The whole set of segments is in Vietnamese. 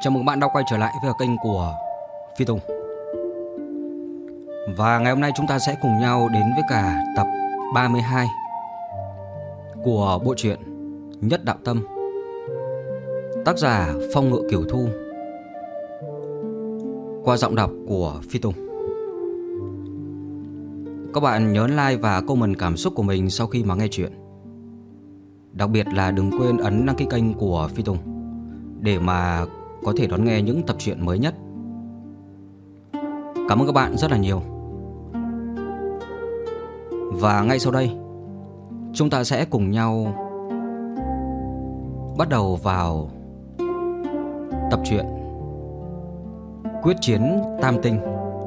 Chào mừng bạn đã quay trở lại với kênh của Phi Tùng. Và ngày hôm nay chúng ta sẽ cùng nhau đến với cả tập 32 của bộ truyện Nhất Đạo Tâm, tác giả Phong Ngự Kiều Thu, qua giọng đọc của Phi Tùng. Các bạn nhớ like và comment cảm xúc của mình sau khi mà nghe chuyện. Đặc biệt là đừng quên ấn đăng ký kênh của Phi Tùng để mà có thể đón nghe những tập truyện mới nhất. Cảm ơn các bạn rất là nhiều. Và ngay sau đây, chúng ta sẽ cùng nhau bắt đầu vào tập truyện Quyết Chiến Tam Tinh.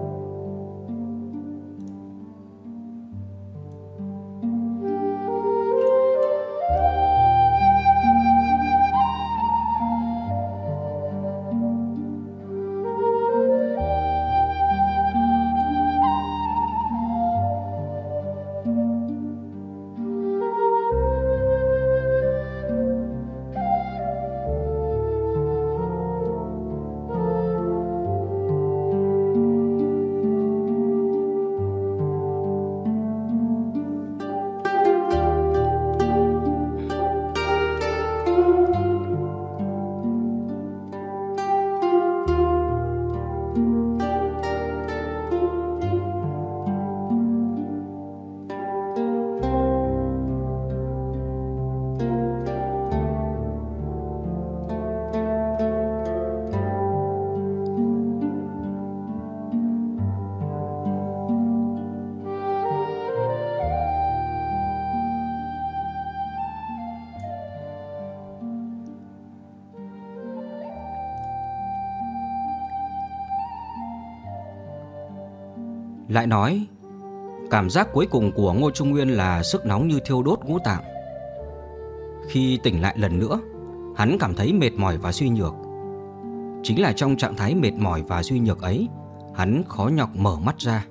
Lại nói, cảm giác cuối cùng của Ngô Trung Nguyên là sức nóng như thiêu đốt ngũ tạng. Khi tỉnh lại lần nữa, hắn cảm thấy mệt mỏi và suy nhược. Chính là trong trạng thái mệt mỏi và suy nhược ấy, hắn khó nhọc mở mắt ra.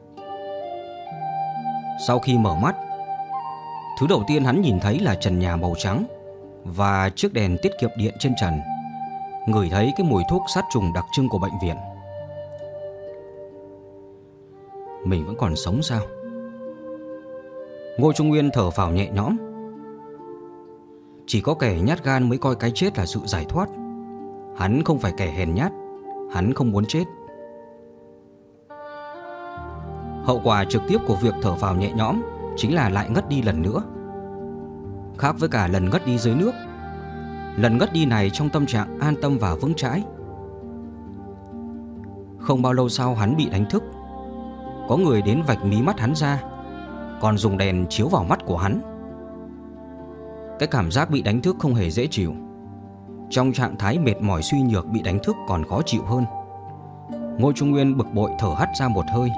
Sau khi mở mắt, thứ đầu tiên hắn nhìn thấy là trần nhà màu trắng và chiếc đèn tiết kiệm điện trên trần, ngửi thấy cái mùi thuốc sát trùng đặc trưng của bệnh viện. Mình vẫn còn sống sao? Ngô Trung Nguyên thở phào nhẹ nhõm. Chỉ có kẻ nhát gan mới coi cái chết là sự giải thoát. Hắn không phải kẻ hèn nhát, hắn không muốn chết. Hậu quả trực tiếp của việc thở phào nhẹ nhõm chính là lại ngất đi lần nữa. Khác với cả lần ngất đi dưới nước, lần ngất đi này trong tâm trạng an tâm và vững chãi. Không bao lâu sau hắn bị đánh thức. Có người đến vạch mí mắt hắn ra, còn dùng đèn chiếu vào mắt của hắn. Cái cảm giác bị đánh thức không hề dễ chịu. Trong trạng thái mệt mỏi suy nhược bị đánh thức còn khó chịu hơn. Ngô Trung Nguyên bực bội thở hắt ra một hơi.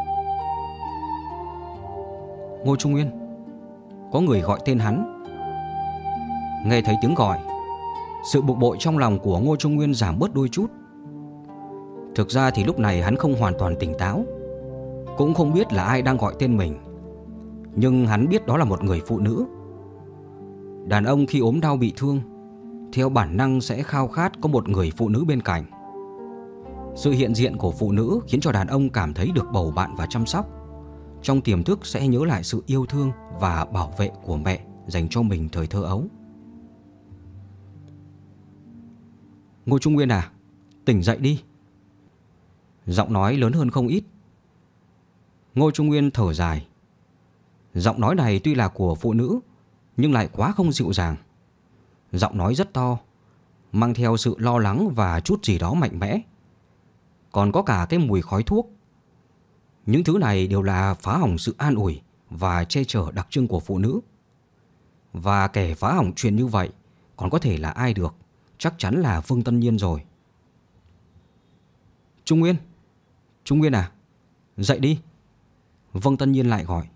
Ngô Trung Nguyên. Có người gọi tên hắn. Nghe thấy tiếng gọi, sự bực bội trong lòng của Ngô Trung Nguyên giảm bớt đôi chút. Thực ra thì lúc này hắn không hoàn toàn tỉnh táo, cũng không biết là ai đang gọi tên mình. Nhưng hắn biết đó là một người phụ nữ. Đàn ông khi ốm đau bị thương, theo bản năng sẽ khao khát có một người phụ nữ bên cạnh. Sự hiện diện của phụ nữ khiến cho đàn ông cảm thấy được bầu bạn và chăm sóc. Trong tiềm thức sẽ nhớ lại sự yêu thương và bảo vệ của mẹ dành cho mình thời thơ ấu. Ngô Trung Nguyên à, tỉnh dậy đi. Giọng nói lớn hơn không ít. Ngô Trung Nguyên thở dài. Giọng nói này tuy là của phụ nữ, nhưng lại quá không dịu dàng. Giọng nói rất to, mang theo sự lo lắng và chút gì đó mạnh mẽ. Còn có cả cái mùi khói thuốc. Những thứ này đều là phá hỏng sự an ủi và che chở đặc trưng của phụ nữ. Và kẻ phá hỏng chuyện như vậy còn có thể là ai được? Chắc chắn là Vương Tân Nhiên rồi. Trung Nguyên, Trung Nguyên à, dậy đi. Vương Tân Nhiên lại gọi.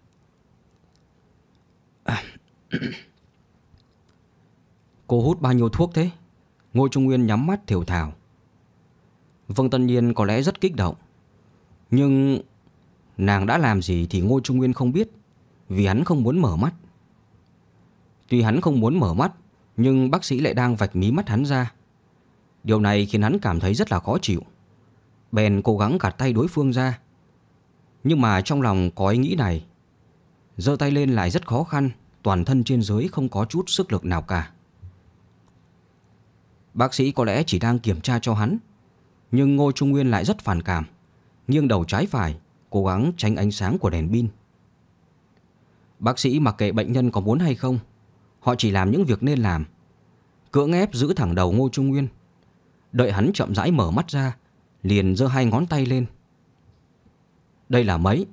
Cô hút bao nhiêu thuốc thế? Ngô Trung Nguyên nhắm mắt thều thào. Vương Tân Nhiên có lẽ rất kích động, nhưng nàng đã làm gì thì Ngô Trung Nguyên không biết, vì hắn không muốn mở mắt. Tuy hắn không muốn mở mắt, nhưng bác sĩ lại đang vạch mí mắt hắn ra. Điều này khiến hắn cảm thấy rất là khó chịu. Bèn cố gắng gạt tay đối phương ra. Nhưng mà trong lòng có ý nghĩ này, giơ tay lên lại rất khó khăn, toàn thân trên dưới không có chút sức lực nào cả. Bác sĩ có lẽ chỉ đang kiểm tra cho hắn, nhưng Ngô Trung Nguyên lại rất phản cảm, nghiêng đầu trái phải, cố gắng tránh ánh sáng của đèn pin. Bác sĩ mặc kệ bệnh nhân có muốn hay không, họ chỉ làm những việc nên làm. Cưỡng ép giữ thẳng đầu Ngô Trung Nguyên. Đợi hắn chậm rãi mở mắt ra, liền giơ 2 ngón tay lên. Đây là mấy?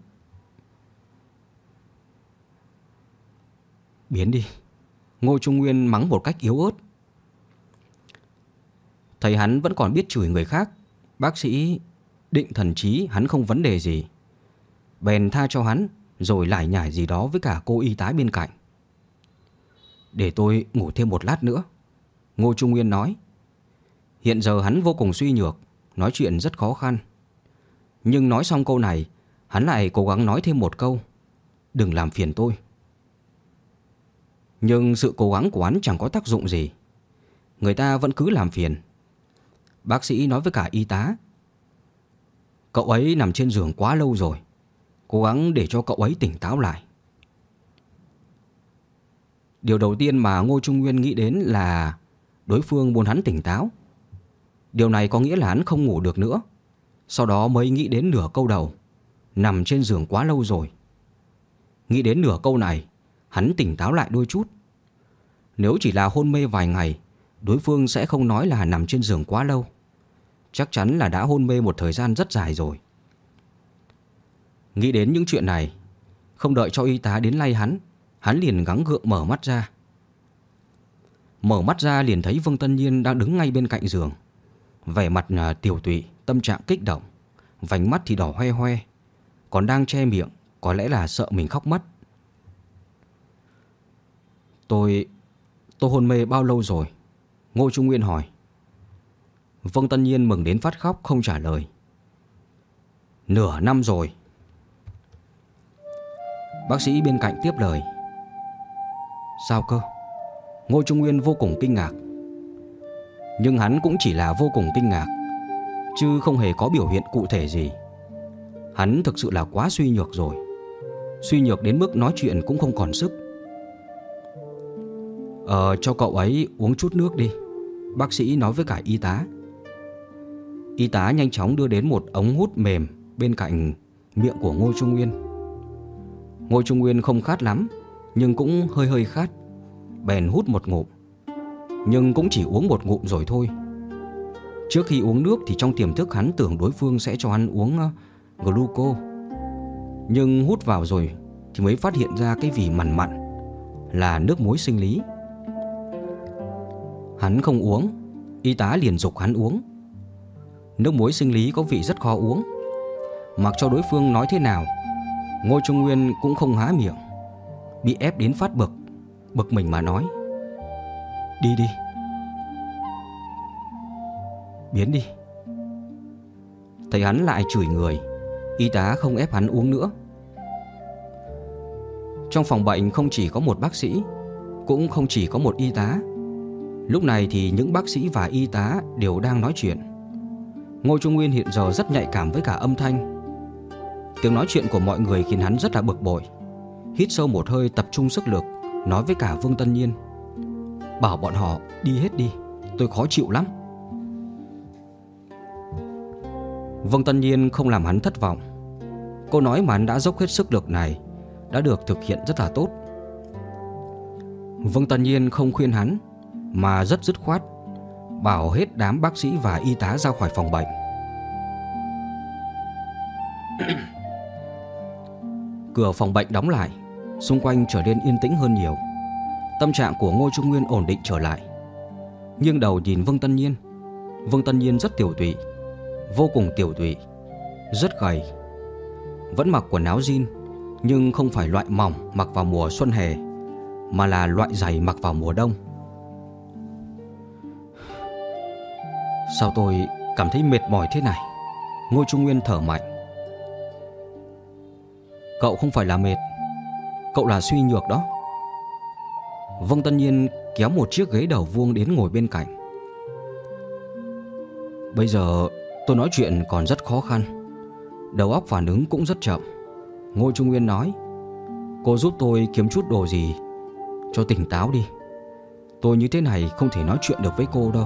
Biến đi, Ngô Trung Nguyên mắng một cách yếu ớt. Thấy hắn vẫn còn biết chửi người khác, bác sĩ định thần trí hắn không vấn đề gì, bèn tha cho hắn, rồi lải nhải gì đó với cả cô y tá bên cạnh. Để tôi ngủ thêm một lát nữa, Ngô Trung Nguyên nói. Hiện giờ hắn vô cùng suy nhược, nói chuyện rất khó khăn. Nhưng nói xong câu này, hắn lại cố gắng nói thêm một câu: đừng làm phiền tôi. Nhưng sự cố gắng của hắn chẳng có tác dụng gì. Người ta vẫn cứ làm phiền. Bác sĩ nói với cả y tá: cậu ấy nằm trên giường quá lâu rồi, cố gắng để cho cậu ấy tỉnh táo lại. Điều đầu tiên mà Ngô Trung Nguyên nghĩ đến là đối phương muốn hắn tỉnh táo. Điều này có nghĩa là hắn không ngủ được nữa. Sau đó mới nghĩ đến nửa câu đầu: nằm trên giường quá lâu rồi. Nghĩ đến nửa câu này, hắn tỉnh táo lại đôi chút. Nếu chỉ là hôn mê vài ngày, đối phương sẽ không nói là nằm trên giường quá lâu. Chắc chắn là đã hôn mê một thời gian rất dài rồi. Nghĩ đến những chuyện này, không đợi cho y tá đến lay hắn liền gắng gượng mở mắt ra. Mở mắt ra liền thấy Vương Tân Nhiên đang đứng ngay bên cạnh giường, vẻ mặt tiều tụy, tâm trạng kích động, vành mắt thì đỏ hoe hoe, còn đang che miệng, có lẽ là sợ mình khóc mất. Tôi hôn mê bao lâu rồi? Ngô Trung Nguyên hỏi. Vương Tân Nhiên mừng đến phát khóc, không trả lời. Nửa năm rồi. Bác sĩ bên cạnh tiếp lời. Sao cơ? Ngô Trung Nguyên vô cùng kinh ngạc. Nhưng hắn cũng chỉ là vô cùng kinh ngạc, chứ không hề có biểu hiện cụ thể gì. Hắn thực sự là quá suy nhược rồi, suy nhược đến mức nói chuyện cũng không còn sức. Cho cậu ấy uống chút nước đi, bác sĩ nói với cả y tá. Y tá nhanh chóng đưa đến một ống hút mềm bên cạnh miệng của Ngô Trung Nguyên. Ngô Trung Nguyên không khát lắm, nhưng cũng hơi khát, bèn hút một ngụm. Nhưng cũng chỉ uống một ngụm rồi thôi. Trước khi uống nước thì trong tiềm thức hắn tưởng đối phương sẽ cho hắn uống gluco. Nhưng hút vào rồi thì mới phát hiện ra cái vị mặn mặn là nước muối sinh lý. Hắn không uống, y tá liền giục hắn uống. Nước muối sinh lý có vị rất khó uống. Mặc cho đối phương nói thế nào, Ngô Trung Nguyên cũng không há miệng. Bị ép đến phát bực mình mà nói. Đi đi, biến đi. Thấy hắn lại chửi người, y tá không ép hắn uống nữa. Trong phòng bệnh không chỉ có một bác sĩ, cũng không chỉ có một y tá. Lúc này thì những bác sĩ và y tá đều đang nói chuyện. Ngô Trung Nguyên hiện giờ rất nhạy cảm với cả âm thanh. Tiếng nói chuyện của mọi người khiến hắn rất là bực bội. Hít sâu một hơi, tập trung sức lực, nói với cả Vương Tân Nhiên. Bảo bọn họ đi hết đi, tôi khó chịu lắm. Vương Tân Nhiên không làm hắn thất vọng. Câu nói mà hắn đã dốc hết sức lực này đã được thực hiện rất là tốt. Vương Tân Nhiên không khuyên hắn, mà rất dứt khoát bảo hết đám bác sĩ và y tá ra khỏi phòng bệnh. Cửa phòng bệnh đóng lại, xung quanh trở nên yên tĩnh hơn nhiều. Tâm trạng của Ngô Trung Nguyên ổn định trở lại. Nghiêng đầu nhìn Vương Tân Nhiên. Vương Tân Nhiên rất tiểu tụy, vô cùng tiểu tụy, rất gầy. Vẫn mặc quần áo jean, nhưng không phải loại mỏng mặc vào mùa xuân hè, mà là loại dày mặc vào mùa đông. Sao tôi cảm thấy mệt mỏi thế này? Ngô Trung Nguyên thở mạnh. Cậu không phải là mệt, cậu là suy nhược đó. Vương Tân Nhiên kéo một chiếc ghế đầu vuông đến ngồi bên cạnh. Bây giờ tôi nói chuyện còn rất khó khăn, đầu óc phản ứng cũng rất chậm. Ngô Trung Nguyên nói: cô giúp tôi kiếm chút đồ gì cho tỉnh táo đi. Tôi như thế này không thể nói chuyện được với cô đâu.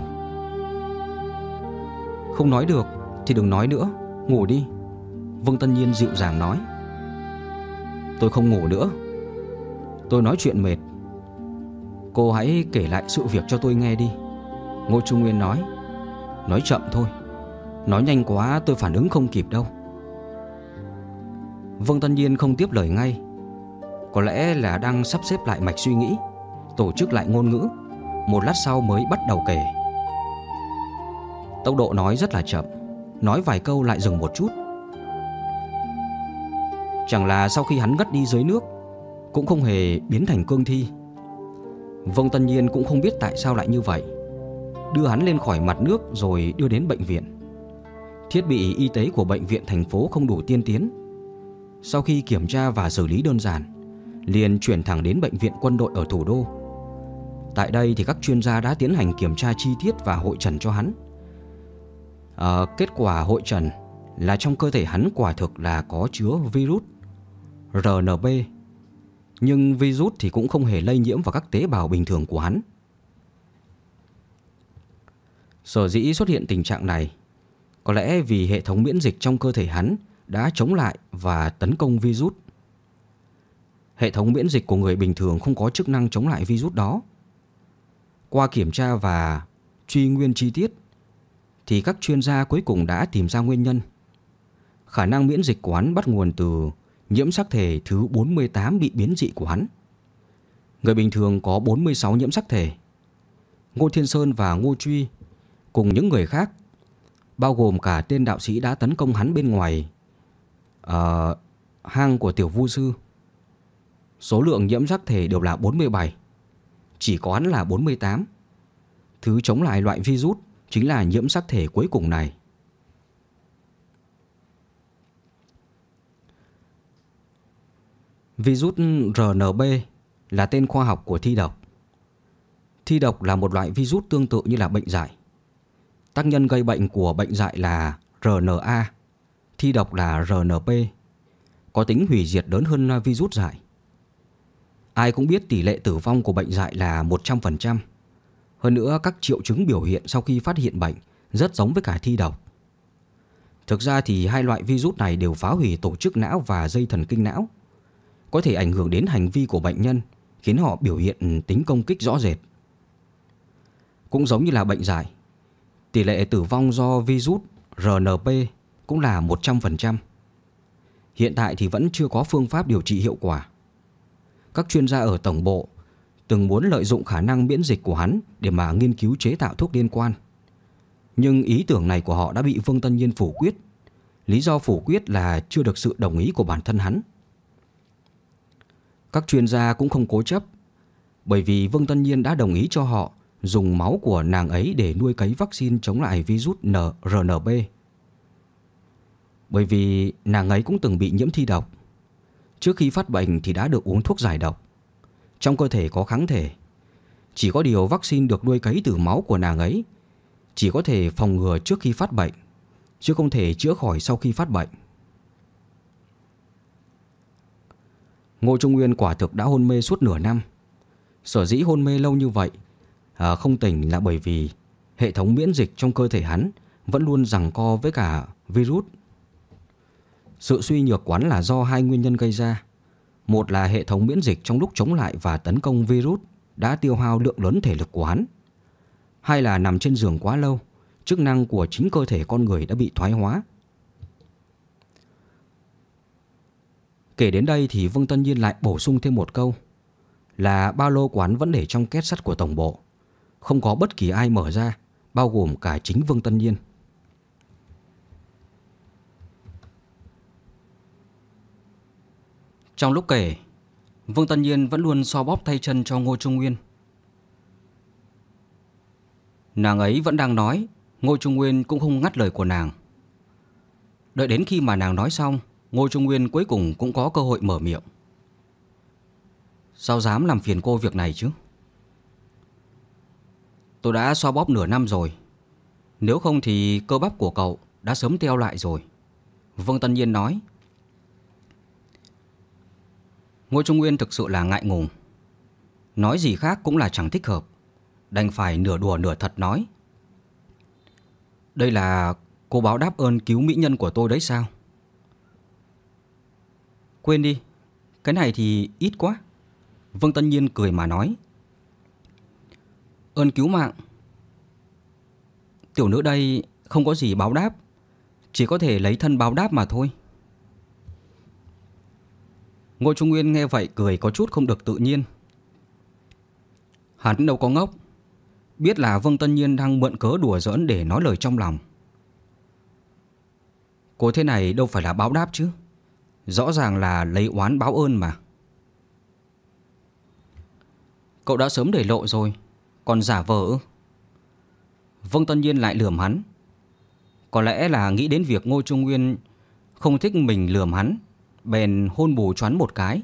Không nói được thì đừng nói nữa, ngủ đi, Vương Tân Nhiên dịu dàng nói. Tôi không ngủ nữa, tôi nói chuyện mệt. Cô hãy kể lại sự việc cho tôi nghe đi, Ngô Trung Nguyên nói. Nói chậm thôi, nói nhanh quá tôi phản ứng không kịp đâu. Vương Tân Nhiên không tiếp lời ngay. Có lẽ là đang sắp xếp lại mạch suy nghĩ, tổ chức lại ngôn ngữ. Một lát sau mới bắt đầu kể. Tốc độ nói rất là chậm, nói vài câu lại dừng một chút. Chẳng là sau khi hắn ngất đi dưới nước cũng không hề biến thành cương thi. Vương Tân Nhiên cũng không biết tại sao lại như vậy. Đưa hắn lên khỏi mặt nước rồi đưa đến bệnh viện. Thiết bị y tế của bệnh viện thành phố không đủ tiên tiến. Sau khi kiểm tra và xử lý đơn giản, liền chuyển thẳng đến bệnh viện quân đội ở thủ đô. Tại đây thì các chuyên gia đã tiến hành kiểm tra chi tiết và hội trần cho hắn. Kết quả hội trần là trong cơ thể hắn quả thực là có chứa virus RNB. Nhưng virus thì cũng không hề lây nhiễm vào các tế bào bình thường của hắn. Sở dĩ xuất hiện tình trạng này có lẽ vì hệ thống miễn dịch trong cơ thể hắn đã chống lại và tấn công virus. Hệ thống miễn dịch của người bình thường không có chức năng chống lại virus đó. Qua kiểm tra và truy nguyên chi tiết thì các chuyên gia cuối cùng đã tìm ra nguyên nhân. Khả năng miễn dịch của hắn bắt nguồn từ nhiễm sắc thể thứ 48 bị biến dị của hắn. Người bình thường có 46 nhiễm sắc thể. Ngô Thiên Sơn và Ngô Truy cùng những người khác, bao gồm cả tên đạo sĩ đã tấn công hắn bên ngoài hang của Tiểu Vu Sư, số lượng nhiễm sắc thể đều là 47. Chỉ có hắn là 48. Thứ chống lại loại virus chính là nhiễm sắc thể cuối cùng này. Virus RNB là tên khoa học của thi độc. Thi độc là một loại virus tương tự như là bệnh dại. Tác nhân gây bệnh của bệnh dại là RNA, thi độc là RNP, có tính hủy diệt lớn hơn virus dại. Ai cũng biết tỷ lệ tử vong của bệnh dại là 100%. Hơn nữa các triệu chứng biểu hiện sau khi phát hiện bệnh rất giống với cả thi độc. Thực ra thì hai loại virus này đều phá hủy tổ chức não và dây thần kinh não, có thể ảnh hưởng đến hành vi của bệnh nhân, khiến họ biểu hiện tính công kích rõ rệt. Cũng giống như là bệnh dại, tỷ lệ tử vong do virus RNP cũng là 100%. Hiện tại thì vẫn chưa có phương pháp điều trị hiệu quả. Các chuyên gia ở tổng bộ từng muốn lợi dụng khả năng miễn dịch của hắn để mà nghiên cứu chế tạo thuốc liên quan. Nhưng ý tưởng này của họ đã bị Vương Tân Nhiên phủ quyết. Lý do phủ quyết là chưa được sự đồng ý của bản thân hắn. Các chuyên gia cũng không cố chấp, bởi vì Vương Tân Nhiên đã đồng ý cho họ dùng máu của nàng ấy để nuôi cấy vaccine chống lại virus RNB. Bởi vì nàng ấy cũng từng bị nhiễm thi độc. Trước khi phát bệnh thì đã được uống thuốc giải độc. Trong cơ thể có kháng thể. Chỉ có điều vaccine được nuôi cấy từ máu của nàng ấy chỉ có thể phòng ngừa trước khi phát bệnh, chứ không thể chữa khỏi sau khi phát bệnh. Ngô Trung Nguyên quả thực đã hôn mê suốt nửa năm. Sở dĩ hôn mê lâu như vậy không tỉnh là bởi vì hệ thống miễn dịch trong cơ thể hắn vẫn luôn giằng co với cả virus. Sự suy nhược của hắn là do hai nguyên nhân gây ra. Một là hệ thống miễn dịch trong lúc chống lại và tấn công virus đã tiêu hao lượng lớn thể lực của hắn. Hai là nằm trên giường quá lâu, chức năng của chính cơ thể con người đã bị thoái hóa. Kể đến đây thì Vương Tân Nhiên lại bổ sung thêm một câu là ba lô của hắn vẫn để trong két sắt của tổng bộ, không có bất kỳ ai mở ra, bao gồm cả chính Vương Tân Nhiên. Trong lúc kể, Vương Tân Nhiên vẫn luôn xoa bóp tay chân cho Ngô Trung Nguyên. Nàng ấy vẫn đang nói, Ngô Trung Nguyên cũng không ngắt lời của nàng. Đợi đến khi mà nàng nói xong, Ngô Trung Nguyên cuối cùng cũng có cơ hội mở miệng. Sao dám làm phiền cô việc này chứ? Tôi đã xoa bóp nửa năm rồi. Nếu không thì cơ bắp của cậu đã sớm teo lại rồi. Vương Tân Nhiên nói. Ngô Trung Nguyên thực sự là ngại ngùng. Nói gì khác cũng là chẳng thích hợp, đành phải nửa đùa nửa thật nói. Đây là cô báo đáp ơn cứu mỹ nhân của tôi đấy sao? Quên đi, cái này thì ít quá. Vương Tân Nhiên cười mà nói. Ơn cứu mạng? Tiểu nữ đây không có gì báo đáp, chỉ có thể lấy thân báo đáp mà thôi. Ngô Trung Nguyên nghe vậy cười có chút không được tự nhiên. Hắn đâu có ngốc, biết là Vương Tân Nhiên đang mượn cớ đùa giỡn để nói lời trong lòng. Cô thế này đâu phải là báo đáp chứ, rõ ràng là lấy oán báo ơn mà. Cậu đã sớm để lộ rồi, còn giả vờ ư? Vương Tân Nhiên lại lườm hắn. Có lẽ là nghĩ đến việc Ngô Trung Nguyên không thích mình lườm hắn, bèn hôn bù choán một cái.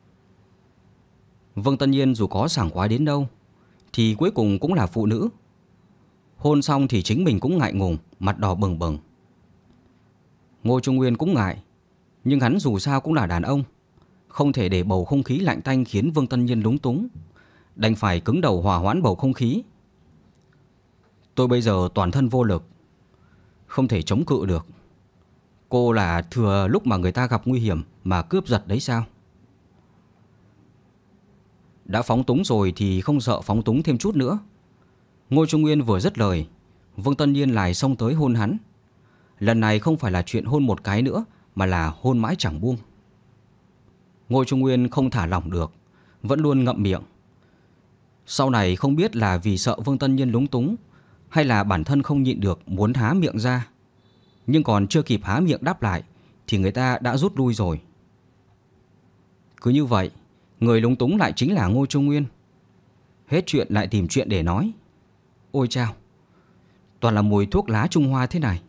Vương Tân Nhiên dù có sảng khoái đến đâu thì cuối cùng cũng là phụ nữ. Hôn xong thì chính mình cũng ngại ngùng, mặt đỏ bừng bừng. Ngô Trung Nguyên cũng ngại, nhưng hắn dù sao cũng là đàn ông, không thể để bầu không khí lạnh tanh khiến Vương Tân Nhiên lúng túng, đành phải cứng đầu hòa hoãn bầu không khí. Tôi bây giờ toàn thân vô lực, không thể chống cự được. Cô là thừa lúc mà người ta gặp nguy hiểm mà cướp giật đấy sao? Đã phóng túng rồi thì không sợ phóng túng thêm chút nữa. Ngô Trung Nguyên vừa dứt lời, Vương Tân Nhiên lại xông tới hôn hắn. Lần này không phải là chuyện hôn một cái nữa, mà là hôn mãi chẳng buông. Ngô Trung Nguyên không thả lỏng được, vẫn luôn ngậm miệng. Sau này không biết là vì sợ Vương Tân Nhiên lúng túng, hay là bản thân không nhịn được muốn há miệng ra, nhưng còn chưa kịp há miệng đáp lại thì người ta đã rút lui rồi. Cứ như vậy, người lúng túng lại chính là Ngô Trung Nguyên. Hết chuyện lại tìm chuyện để nói. Ôi chao, toàn là mùi thuốc lá Trung Hoa thế này.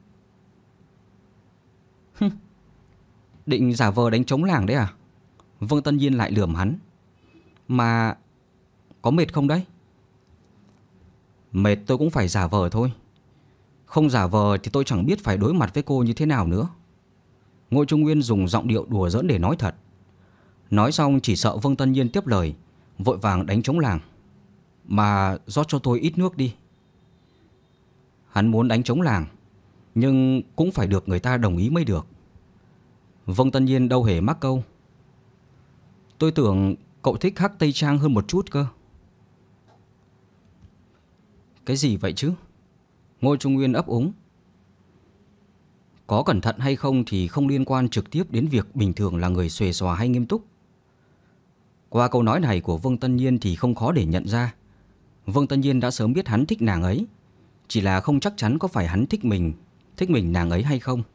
Định giả vờ đánh trống làng đấy à? Vương Tân Nhiên lại lườm hắn. Mà có mệt không đấy? Mệt tôi cũng phải giả vờ thôi. Không giả vờ thì tôi chẳng biết phải đối mặt với cô như thế nào nữa. Ngô Trung Nguyên dùng giọng điệu đùa giỡn để nói thật. Nói xong chỉ sợ Vương Tân Nhiên tiếp lời, vội vàng đánh trống làng. Mà rót cho tôi ít nước đi. Hắn muốn đánh trống làng, nhưng cũng phải được người ta đồng ý mới được. Vương Tân Nhiên đâu hề mắc câu. Tôi tưởng cậu thích Hắc Tây Trang hơn một chút cơ. Cái gì vậy chứ? Ngô Trung Nguyên ấp úng. Có cẩn thận hay không thì không liên quan trực tiếp đến việc bình thường là người xuề xòa hay nghiêm túc. Qua câu nói này của Vương Tân Nhiên thì không khó để nhận ra Vương Tân Nhiên đã sớm biết hắn thích nàng ấy, chỉ là không chắc chắn có phải hắn thích mình nàng ấy hay không.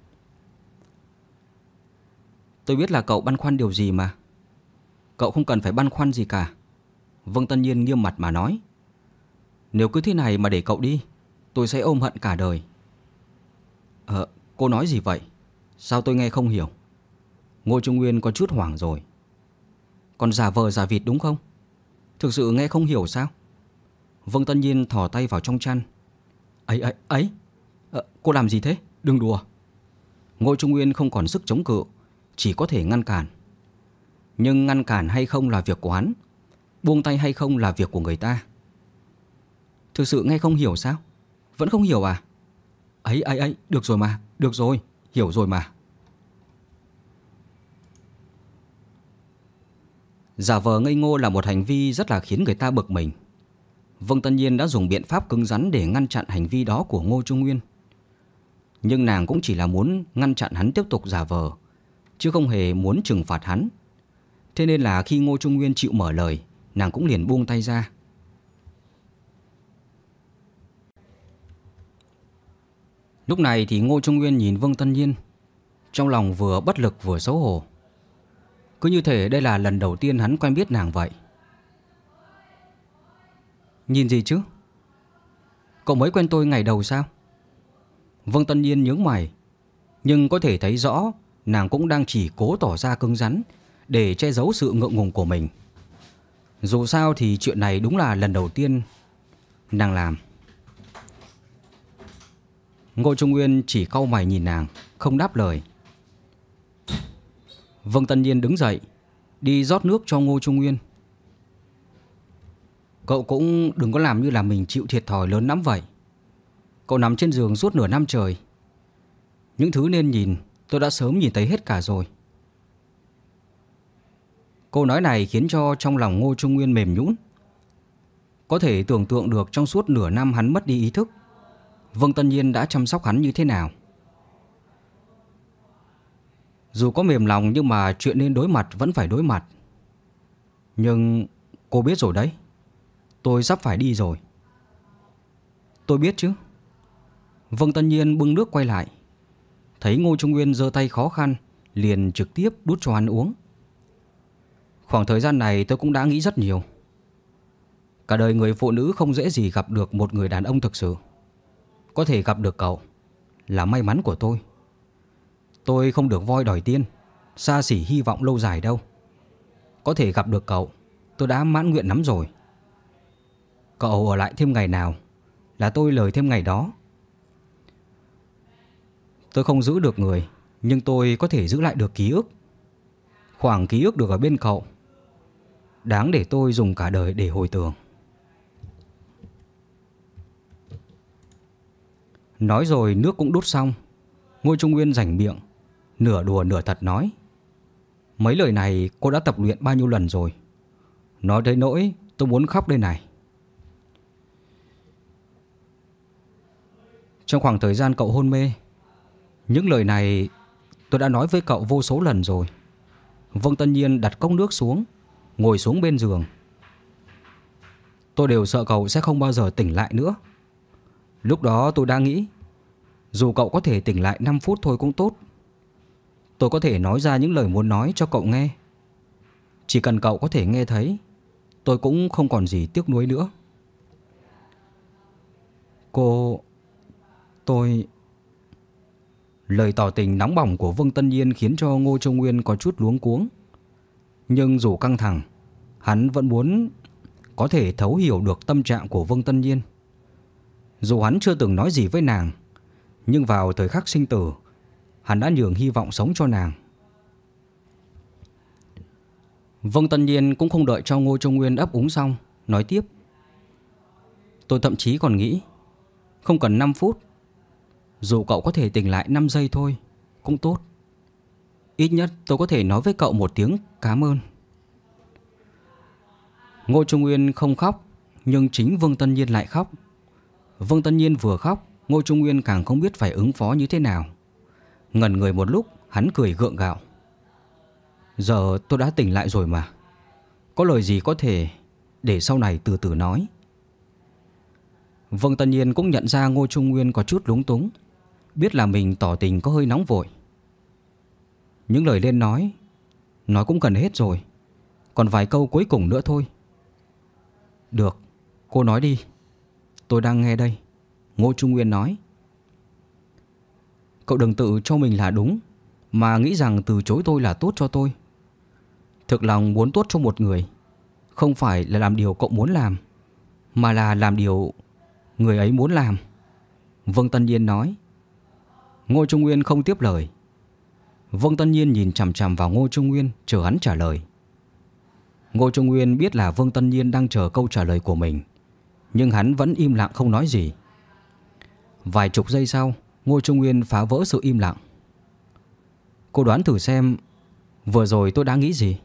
Tôi biết là cậu băn khoăn điều gì mà. Cậu không cần phải băn khoăn gì cả. Vương Tân Nhiên nghiêm mặt mà nói. Nếu cứ thế này mà để cậu đi, tôi sẽ ôm hận cả đời. Cô nói gì vậy? Sao tôi nghe không hiểu? Ngô Trung Nguyên có chút hoảng rồi. Còn giả vờ giả vịt đúng không? Thực sự nghe không hiểu sao? Vương Tân Nhiên thò tay vào trong chăn. Ấy, cô làm gì thế? Đừng đùa. Ngô Trung Nguyên không còn sức chống cự, chỉ có thể ngăn cản. Nhưng ngăn cản hay không là việc của hắn, buông tay hay không là việc của người ta. Thực sự nghe không hiểu sao? Vẫn không hiểu à? Ấy, được rồi mà, được rồi, hiểu rồi mà. Giả vờ ngây ngô là một hành vi rất là khiến người ta bực mình. Vương Tân Nhiên đã dùng biện pháp cứng rắn để ngăn chặn hành vi đó của Ngô Trung Nguyên. Nhưng nàng cũng chỉ là muốn ngăn chặn hắn tiếp tục giả vờ, chứ không hề muốn trừng phạt hắn. Thế nên là khi Ngô Trung Nguyên chịu mở lời, nàng cũng liền buông tay ra. Lúc này thì Ngô Trung Nguyên nhìn Vương Tân Nhiên, trong lòng vừa bất lực vừa xấu hổ. Cứ như thể đây là lần đầu tiên hắn quen biết nàng vậy. Nhìn gì chứ? Cậu mới quen tôi ngày đầu sao? Vương Tân Nhiên nhướng mày, nhưng có thể thấy rõ nàng cũng đang chỉ cố tỏ ra cứng rắn để che giấu sự ngượng ngùng của mình. Dù sao thì chuyện này đúng là lần đầu tiên nàng làm. Ngô Trung Nguyên chỉ cau mày nhìn nàng, không đáp lời. Vương Tân Nhiên đứng dậy, đi rót nước cho Ngô Trung Nguyên. Cậu cũng đừng có làm như là mình chịu thiệt thòi lớn lắm vậy. Cậu nằm trên giường suốt nửa năm trời. Những thứ nên nhìn tôi đã sớm nhìn thấy hết cả rồi. Câu nói này khiến cho trong lòng Ngô Trung Nguyên mềm nhũn. Có thể tưởng tượng được trong suốt nửa năm hắn mất đi ý thức, Vương Tân Nhiên đã chăm sóc hắn như thế nào. Dù có mềm lòng nhưng mà chuyện nên đối mặt vẫn phải đối mặt. Nhưng cô biết rồi đấy, tôi sắp phải đi rồi. Tôi biết chứ. Vương Tân Nhiên bưng nước quay lại, thấy Ngô Trung Nguyên giơ tay khó khăn, liền trực tiếp đút cho hắn uống. Khoảng thời gian này tôi cũng đã nghĩ rất nhiều. Cả đời người phụ nữ không dễ gì gặp được một người đàn ông thực sự. Có thể gặp được cậu là may mắn của tôi. Tôi không được voi đòi tiên, xa xỉ hy vọng lâu dài đâu. Có thể gặp được cậu, tôi đã mãn nguyện lắm rồi. Cậu ở lại thêm ngày nào là tôi lời thêm ngày đó. Tôi không giữ được người, nhưng tôi có thể giữ lại được ký ức. Khoảng ký ức được ở bên cậu đáng để tôi dùng cả đời để hồi tưởng. Nói rồi nước cũng đút xong, Ngô Trung Nguyên rảnh miệng, nửa đùa nửa thật nói: mấy lời này cô đã tập luyện bao nhiêu lần rồi. Nói tới nỗi tôi muốn khóc đây này. Trong khoảng thời gian cậu hôn mê, những lời này tôi đã nói với cậu vô số lần rồi. Vương Tân Nhiên đặt cốc nước xuống, ngồi xuống bên giường. Tôi đều sợ cậu sẽ không bao giờ tỉnh lại nữa. Lúc đó tôi đã nghĩ, dù cậu có thể tỉnh lại 5 phút thôi cũng tốt. Tôi có thể nói ra những lời muốn nói cho cậu nghe. Chỉ cần cậu có thể nghe thấy, tôi cũng không còn gì tiếc nuối nữa. Tôi... Lời tỏ tình nóng bỏng của Vương Tân Nhiên khiến cho Ngô Trung Nguyên có chút luống cuống. Nhưng dù căng thẳng, hắn vẫn muốn có thể thấu hiểu được tâm trạng của Vương Tân Nhiên. Dù hắn chưa từng nói gì với nàng, nhưng vào thời khắc sinh tử, hắn đã nhường hy vọng sống cho nàng. Vương Tân Nhiên cũng không đợi cho Ngô Trung Nguyên ấp úng xong, nói tiếp: tôi thậm chí còn nghĩ, không cần 5 phút, dù cậu có thể tỉnh lại 5 giây thôi cũng tốt. Ít nhất tôi có thể nói với cậu một tiếng cảm ơn. Ngô Trung Nguyên không khóc, nhưng chính Vương Tân Nhiên lại khóc. Vương Tân Nhiên vừa khóc, Ngô Trung Nguyên càng không biết phải ứng phó như thế nào. Ngẩn người một lúc, hắn cười gượng gạo: giờ tôi đã tỉnh lại rồi mà, có lời gì có thể để sau này từ từ nói. Vương Tân Nhiên cũng nhận ra Ngô Trung Nguyên có chút lúng túng, biết là mình tỏ tình có hơi nóng vội. Những lời lên nói cũng gần hết rồi, còn vài câu cuối cùng nữa thôi. Được, cô nói đi, tôi đang nghe đây. Ngô Trung Nguyên nói: cậu đừng tự cho mình là đúng, mà nghĩ rằng từ chối tôi là tốt cho tôi. Thực lòng muốn tốt cho một người, không phải là làm điều cậu muốn làm, mà là làm điều người ấy muốn làm. Vương Tân Nhiên nói. Ngô Trung Nguyên không tiếp lời. Vương Tân Nhiên nhìn chằm chằm vào Ngô Trung Nguyên, chờ hắn trả lời. Ngô Trung Nguyên biết là Vương Tân Nhiên đang chờ câu trả lời của mình, nhưng hắn vẫn im lặng không nói gì. Vài chục giây sau, Ngô Trung Nguyên phá vỡ sự im lặng. Cô đoán thử xem vừa rồi tôi đã nghĩ gì.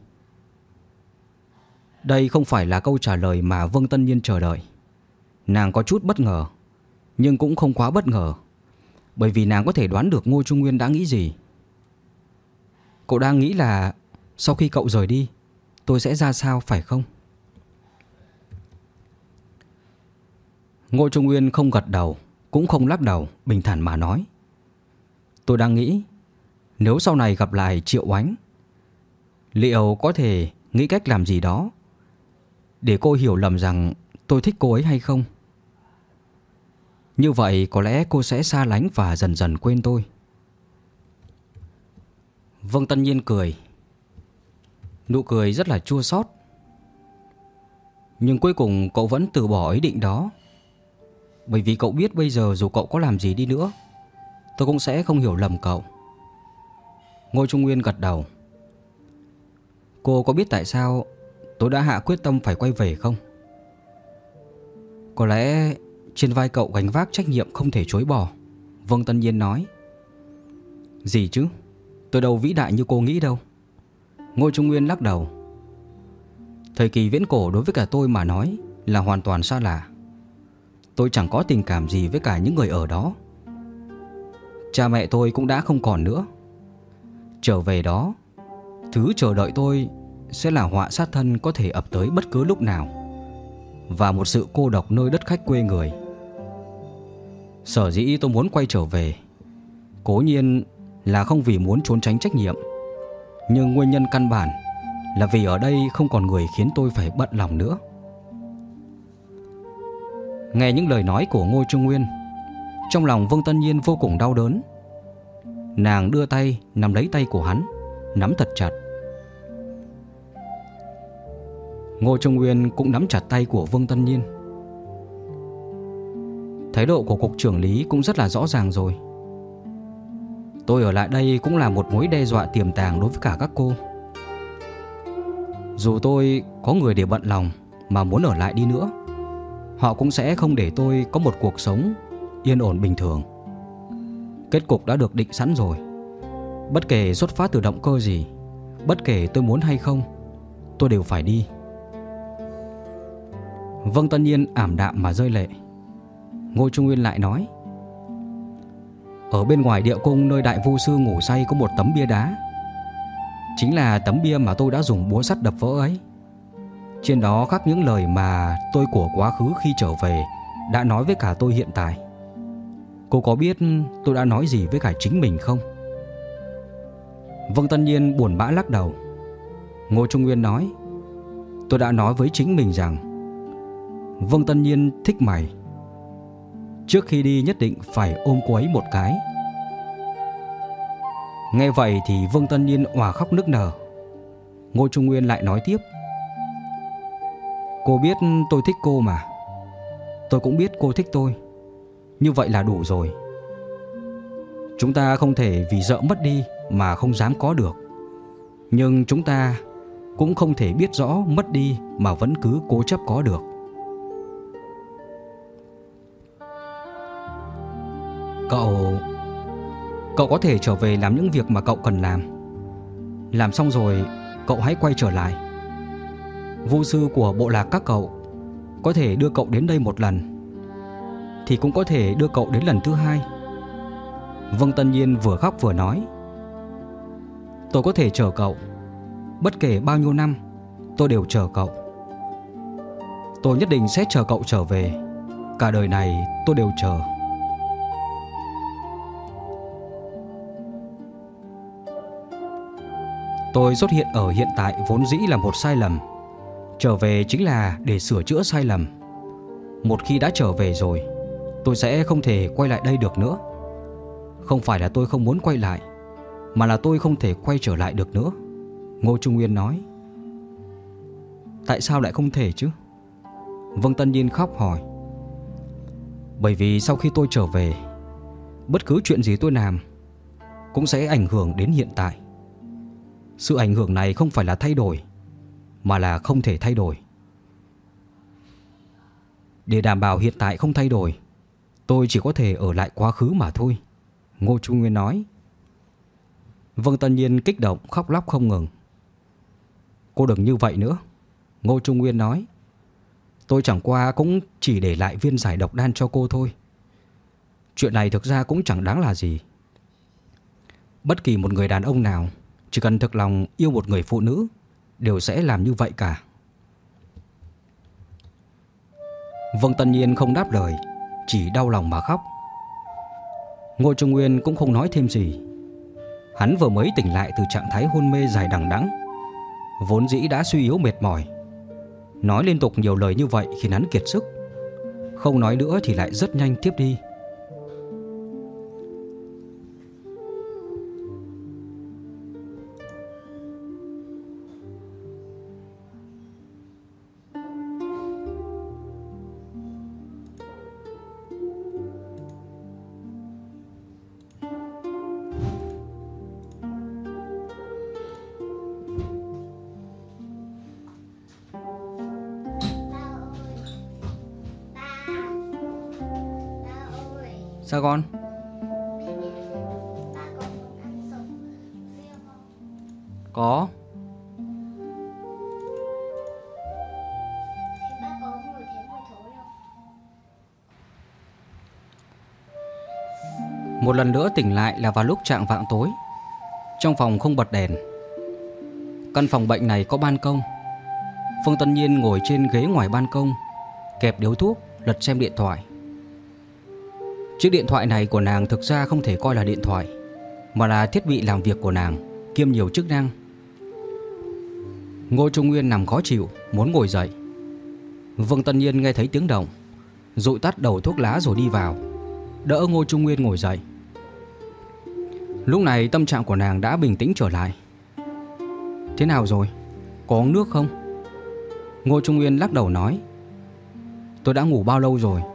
Đây không phải là câu trả lời mà Vương Tân Nhiên chờ đợi. Nàng có chút bất ngờ, nhưng cũng không quá bất ngờ, bởi vì nàng có thể đoán được Ngô Trung Nguyên đã nghĩ gì. Cậu đang nghĩ là sau khi cậu rời đi, tôi sẽ ra sao phải không? Ngô Trung Nguyên không gật đầu, cũng không lắc đầu, bình thản mà nói. Tôi đang nghĩ, nếu sau này gặp lại Triệu Oánh, liệu có thể nghĩ cách làm gì đó để cô hiểu lầm rằng tôi thích cô ấy hay không? Như vậy có lẽ cô sẽ xa lánh và dần dần quên tôi. Vương Tân Nhiên cười. Nụ cười rất là chua xót. Nhưng cuối cùng cậu vẫn từ bỏ ý định đó, bởi vì cậu biết bây giờ dù cậu có làm gì đi nữa, tôi cũng sẽ không hiểu lầm cậu. Ngô Trung Nguyên gật đầu. Cô có biết tại sao tôi đã hạ quyết tâm phải quay về không? Có lẽ trên vai cậu gánh vác trách nhiệm không thể chối bỏ, Vương Tân Nhiên nói. Gì chứ, tôi đâu vĩ đại như cô nghĩ đâu. Ngô Trung Nguyên lắc đầu. Thời kỳ viễn cổ đối với cả tôi mà nói là hoàn toàn xa lạ. Tôi chẳng có tình cảm gì với cả những người ở đó. Cha mẹ tôi cũng đã không còn nữa. Trở về đó, thứ chờ đợi tôi sẽ là họa sát thân có thể ập tới bất cứ lúc nào, và một sự cô độc nơi đất khách quê người. Sở dĩ tôi muốn quay trở về, cố nhiên là không vì muốn trốn tránh trách nhiệm, nhưng nguyên nhân căn bản là vì ở đây không còn người khiến tôi phải bận lòng nữa. Nghe những lời nói của Ngô Trung Nguyên, trong lòng Vương Tân Nhiên vô cùng đau đớn. Nàng đưa tay nắm lấy tay của hắn, nắm thật chặt. Ngô Trung Nguyên cũng nắm chặt tay của Vương Tân Nhiên. Thái độ của cục trưởng Lý cũng rất là rõ ràng rồi. Tôi ở lại đây cũng là một mối đe dọa tiềm tàng đối với cả các cô. Dù tôi có người để bận lòng mà muốn ở lại đi nữa, họ cũng sẽ không để tôi có một cuộc sống yên ổn bình thường. Kết cục đã được định sẵn rồi. Bất kể xuất phát từ động cơ gì, bất kể tôi muốn hay không, tôi đều phải đi. Vương Tân Nhiên ảm đạm mà rơi lệ. Ngô Trung Nguyên lại nói. Ở bên ngoài địa cung nơi đại vu sư ngủ say có một tấm bia đá. Chính là tấm bia mà tôi đã dùng búa sắt đập vỡ ấy. Trên đó khắc những lời mà tôi của quá khứ khi trở về đã nói với cả tôi hiện tại. Cô có biết tôi đã nói gì với cả chính mình không? Vương Tân Nhiên buồn bã lắc đầu. Ngô Trung Nguyên nói. Tôi đã nói với chính mình rằng Vương Tân Nhiên thích mày. Trước khi đi nhất định phải ôm cô ấy một cái. Nghe vậy thì Vương Tân Nhiên òa khóc nức nở. Ngô Trung Nguyên lại nói tiếp. Cô biết tôi thích cô mà. Tôi cũng biết cô thích tôi. Như vậy là đủ rồi. Chúng ta không thể vì sợ mất đi mà không dám có được. Nhưng chúng ta cũng không thể biết rõ mất đi mà vẫn cứ cố chấp có được. Cậu có thể trở về làm những việc mà cậu cần làm. Làm xong rồi cậu hãy quay trở lại. Vu sư của bộ lạc các cậu có thể đưa cậu đến đây một lần, thì cũng có thể đưa cậu đến lần thứ hai. Vương Tân Nhiên vừa khóc vừa nói. Tôi có thể chờ cậu. Bất kể bao nhiêu năm, tôi đều chờ cậu. Tôi nhất định sẽ chờ cậu trở về. Cả đời này tôi đều chờ. Tôi xuất hiện ở hiện tại vốn dĩ là một sai lầm. Trở về chính là để sửa chữa sai lầm. Một khi đã trở về rồi, tôi sẽ không thể quay lại đây được nữa. Không phải là tôi không muốn quay lại, mà là tôi không thể quay trở lại được nữa. Ngô Trung Nguyên nói. Tại sao lại không thể chứ? Vương Tân Nhiên khóc hỏi. Bởi vì sau khi tôi trở về, bất cứ chuyện gì tôi làm cũng sẽ ảnh hưởng đến hiện tại. Sự ảnh hưởng này không phải là thay đổi, mà là không thể thay đổi. Để đảm bảo hiện tại không thay đổi, tôi chỉ có thể ở lại quá khứ mà thôi, Ngô Trung Nguyên nói. Vương Tân Nhiên kích động khóc lóc không ngừng. Cô đừng như vậy nữa, Ngô Trung Nguyên nói. Tôi chẳng qua cũng chỉ để lại viên giải độc đan cho cô thôi. Chuyện này thực ra cũng chẳng đáng là gì. Bất kỳ một người đàn ông nào chỉ cần thực lòng yêu một người phụ nữ đều sẽ làm như vậy cả. Vương Tân Nhiên không đáp lời, chỉ đau lòng mà khóc. Ngô Trung Nguyên cũng không nói thêm gì. Hắn vừa mới tỉnh lại từ trạng thái hôn mê dài đằng đẵng, vốn dĩ đã suy yếu mệt mỏi. Nói liên tục nhiều lời như vậy khiến hắn kiệt sức. Không nói nữa thì lại rất nhanh tiếp đi. Sao con? Ba có muốn ăn sống riêng không? Có. Thế ba có ngửi thấy mùi thối không? Một lần nữa tỉnh lại là vào lúc chạng vạng tối. Trong phòng không bật đèn. Căn phòng bệnh này có ban công. Phương Tân Nhiên ngồi trên ghế ngoài ban công, kẹp điếu thuốc, lật xem điện thoại. Chiếc điện thoại này của nàng thực ra không thể coi là điện thoại, mà là thiết bị làm việc của nàng, kiêm nhiều chức năng. Ngô Trung Nguyên nằm khó chịu, muốn ngồi dậy. Vương Tân Nhiên nghe thấy tiếng động, dụi tắt đầu thuốc lá rồi đi vào, đỡ Ngô Trung Nguyên ngồi dậy. Lúc này tâm trạng của nàng đã bình tĩnh trở lại. Thế nào rồi? Có uống nước không? Ngô Trung Nguyên lắc đầu nói, tôi đã ngủ bao lâu rồi?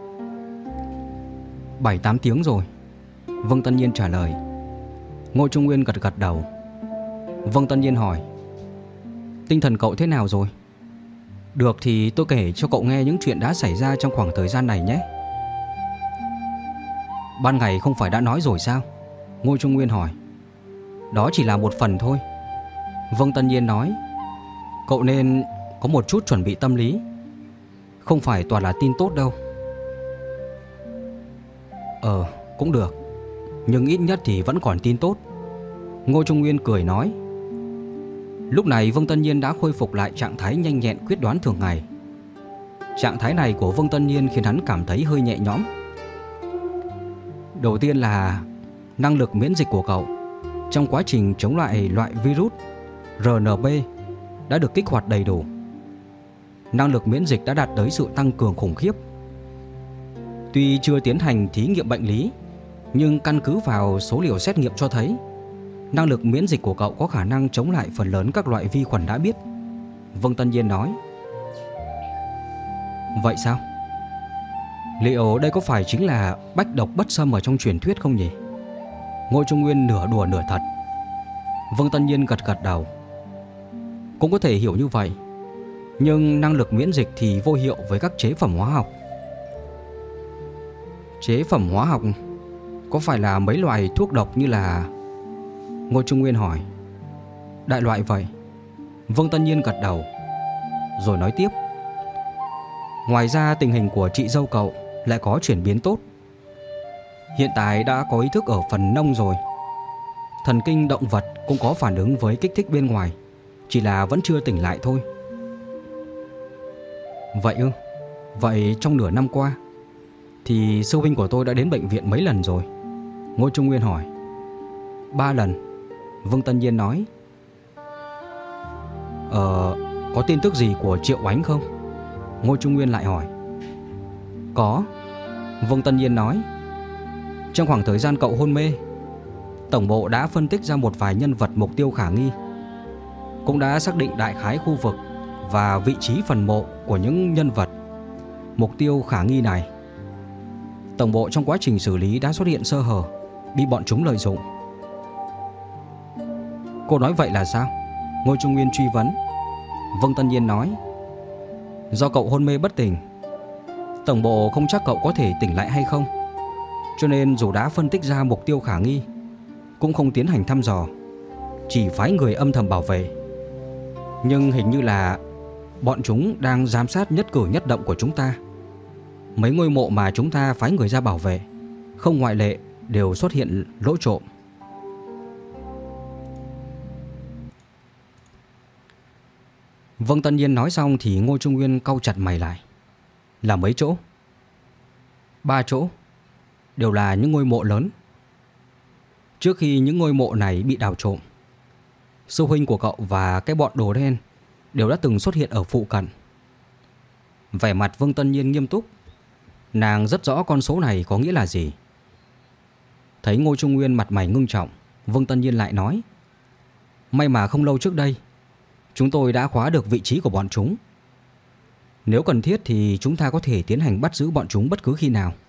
7-8 tiếng rồi. Vương Tân Nhiên trả lời. Ngô Trung Nguyên gật gật đầu. Vương Tân Nhiên hỏi, tinh thần cậu thế nào rồi? Được thì tôi kể cho cậu nghe những chuyện đã xảy ra trong khoảng thời gian này nhé. Ban ngày không phải đã nói rồi sao? Ngô Trung Nguyên hỏi. Đó chỉ là một phần thôi. Vương Tân Nhiên nói, cậu nên có một chút chuẩn bị tâm lý. Không phải toàn là tin tốt đâu. Cũng được, nhưng ít nhất thì vẫn còn tin tốt. Ngô Trung Nguyên cười nói. Lúc này Vương Tân Nhiên đã khôi phục lại trạng thái nhanh nhẹn quyết đoán thường ngày. Trạng thái này của Vương Tân Nhiên khiến hắn cảm thấy hơi nhẹ nhõm. Đầu tiên là năng lực miễn dịch của cậu trong quá trình chống lại loại virus RNB đã được kích hoạt đầy đủ. Năng lực miễn dịch đã đạt tới sự tăng cường khủng khiếp. Tuy chưa tiến hành thí nghiệm bệnh lý, nhưng căn cứ vào số liệu xét nghiệm cho thấy năng lực miễn dịch của cậu có khả năng chống lại phần lớn các loại vi khuẩn đã biết. Vương Tân Nhiên nói. Vậy sao? Liệu đây có phải chính là bách độc bất xâm ở trong truyền thuyết không nhỉ? Ngô Trung Nguyên nửa đùa nửa thật. Vương Tân Nhiên gật gật đầu. Cũng có thể hiểu như vậy, nhưng năng lực miễn dịch thì vô hiệu với các chế phẩm hóa học. Chế phẩm hóa học có phải là mấy loại thuốc độc như là... Ngô Trung Nguyên hỏi. Đại loại vậy. Vương Tân Nhiên gật đầu, rồi nói tiếp. Ngoài ra tình hình của chị dâu cậu lại có chuyển biến tốt. Hiện tại đã có ý thức ở phần nông rồi. Thần kinh động vật cũng có phản ứng với kích thích bên ngoài, chỉ là vẫn chưa tỉnh lại thôi. Vậy ư? Vậy trong nửa năm qua thì sư huynh của tôi đã đến bệnh viện mấy lần rồi? Ngô Trung Nguyên hỏi. 3 lần. Vương Tân Nhiên nói. Có tin tức gì của Triệu Ánh không? Ngô Trung Nguyên lại hỏi. Có. Vương Tân Nhiên nói. Trong khoảng thời gian cậu hôn mê, tổng bộ đã phân tích ra một vài nhân vật mục tiêu khả nghi, cũng đã xác định đại khái khu vực và vị trí phần mộ của những nhân vật mục tiêu khả nghi này. Tổng bộ trong quá trình xử lý đã xuất hiện sơ hở, bị bọn chúng lợi dụng. Cô nói vậy là sao? Ngô Trung Nguyên truy vấn. Vương Tân Nhiên nói. Do cậu hôn mê bất tỉnh, tổng bộ không chắc cậu có thể tỉnh lại hay không, cho nên dù đã phân tích ra mục tiêu khả nghi, cũng không tiến hành thăm dò, chỉ phái người âm thầm bảo vệ. Nhưng hình như là bọn chúng đang giám sát nhất cử nhất động của chúng ta. Mấy ngôi mộ mà chúng ta phái người ra bảo vệ, không ngoại lệ đều xuất hiện lỗ trộm. Vương Tân Nhiên nói xong thì Ngô Trung Nguyên cau chặt mày lại. Là mấy chỗ? 3 chỗ, đều là những ngôi mộ lớn. Trước khi những ngôi mộ này bị đào trộm, sư huynh của cậu và cái bọn đồ đen đều đã từng xuất hiện ở phụ cận. Vẻ mặt Vương Tân Nhiên nghiêm túc. Nàng rất rõ con số này có nghĩa là gì. Thấy Ngô Trung Nguyên mặt mày ngưng trọng, Vương Tân Nhiên lại nói. May mà không lâu trước đây chúng tôi đã khóa được vị trí của bọn chúng. Nếu cần thiết thì chúng ta có thể tiến hành bắt giữ bọn chúng bất cứ khi nào.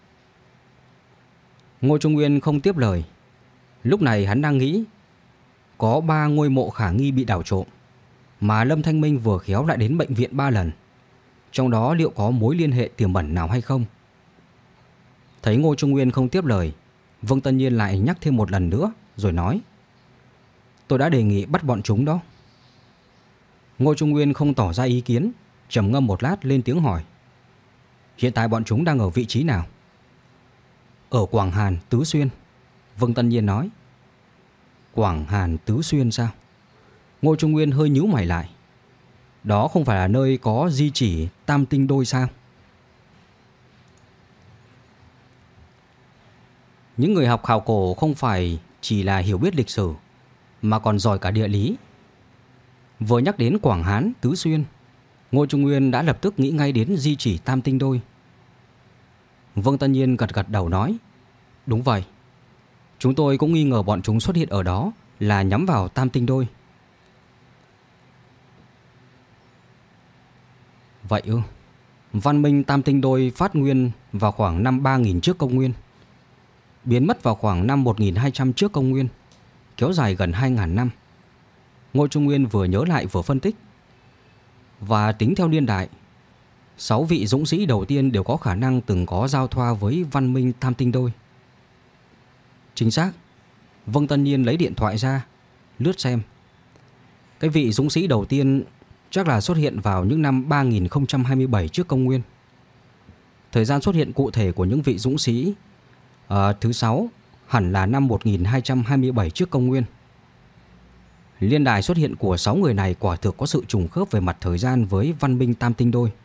Ngô Trung Nguyên không tiếp lời. Lúc này hắn đang nghĩ, có 3 ngôi mộ khả nghi bị đào trộm, mà Lâm Thanh Minh vừa khéo lại đến bệnh viện 3 lần. Trong đó liệu có mối liên hệ tiềm ẩn nào hay không? Thấy Ngô Trung Nguyên không tiếp lời, Vương Tân Nhiên lại nhắc thêm một lần nữa rồi nói: tôi đã đề nghị bắt bọn chúng đó. Ngô Trung Nguyên không tỏ ra ý kiến, trầm ngâm một lát lên tiếng hỏi: hiện tại bọn chúng đang ở vị trí nào? Ở Quảng Hàn, Tứ Xuyên. Vương Tân Nhiên nói. Quảng Hàn, Tứ Xuyên sao? Ngô Trung Nguyên hơi nhíu mày lại. Đó không phải là nơi có di chỉ Tam Tinh Đôi sao? Những người học khảo cổ không phải chỉ là hiểu biết lịch sử, mà còn giỏi cả địa lý. Vừa nhắc đến Quảng Hán, Tứ Xuyên, Ngô Trung Nguyên đã lập tức nghĩ ngay đến di chỉ Tam Tinh Đôi. Vương Tân Nhiên gật gật đầu nói: đúng vậy, chúng tôi cũng nghi ngờ bọn chúng xuất hiện ở đó là nhắm vào Tam Tinh Đôi. Vậy ư? Văn minh Tam Tinh Đôi phát nguyên vào khoảng năm 3000 trước công nguyên, biến mất vào khoảng năm 1200 trước công nguyên, kéo dài gần 2000 năm. Ngô Trung Nguyên vừa nhớ lại vừa phân tích. Và tính theo niên đại, 6 vị dũng sĩ đầu tiên đều có khả năng từng có giao thoa với văn minh Tam Tinh Đôi. Chính xác. Vương Tân Nhiên lấy điện thoại ra lướt xem. Cái vị dũng sĩ đầu tiên chắc là xuất hiện vào những năm 3027 trước công nguyên. Thời gian xuất hiện cụ thể của những vị dũng sĩ thứ 6 hẳn là năm 1227 trước công nguyên. Liên đài xuất hiện của 6 người này quả thực có sự trùng khớp về mặt thời gian với văn minh Tam Tinh Đôi.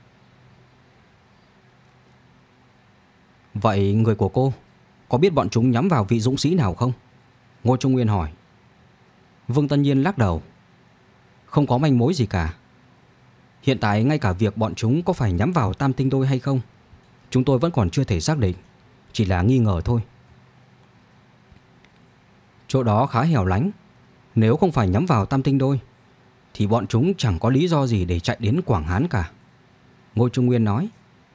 Vậy người của cô có biết bọn chúng nhắm vào vị dũng sĩ nào không? Ngô Trung Nguyên hỏi. Vương Tân Nhiên lắc đầu. Không có manh mối gì cả. Hiện tại ngay cả việc bọn chúng có phải nhắm vào Tam Tinh Đôi hay không, chúng tôi vẫn còn chưa thể xác định, chỉ là nghi ngờ thôi. Chỗ đó khá hẻo lánh, nếu không phải nhắm vào Tam Tinh Đôi thì bọn chúng chẳng có lý do gì để chạy đến Quảng Hán cả. Ngô Trung Nguyên nói.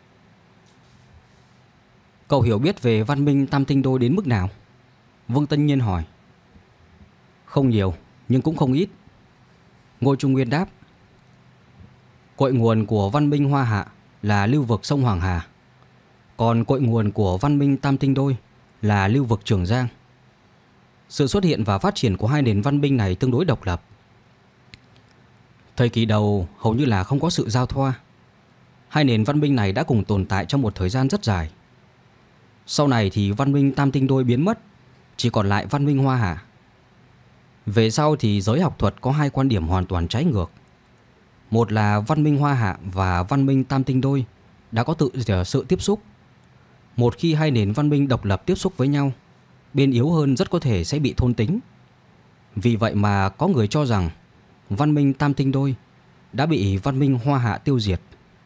Cậu hiểu biết về văn minh Tam Tinh Đôi đến mức nào? Vương Tân Nhiên hỏi. Không nhiều, nhưng cũng không ít. Ngô Trung Nguyên đáp. Cội nguồn của văn minh Hoa Hạ là lưu vực sông Hoàng Hà, còn cội nguồn của văn minh Tam Tinh Đôi là lưu vực Trường Giang. Sự xuất hiện và phát triển của hai nền văn minh này tương đối độc lập. Thời kỳ đầu hầu như là không có sự giao thoa. Hai nền văn minh này đã cùng tồn tại trong một thời gian rất dài. Sau này thì văn minh Tam Tinh Đôi biến mất, chỉ còn lại văn minh Hoa Hạ. Về sau thì giới học thuật có hai quan điểm hoàn toàn trái ngược. Một là văn minh Hoa Hạ và văn minh Tam Tinh Đôi đã có sự tiếp xúc. Một khi hai nền văn minh độc lập tiếp xúc với nhau, bên yếu hơn rất có thể sẽ bị thôn tính. Vì vậy mà có người cho rằng văn minh Tam Tinh Đôi đã bị văn minh Hoa Hạ tiêu diệt.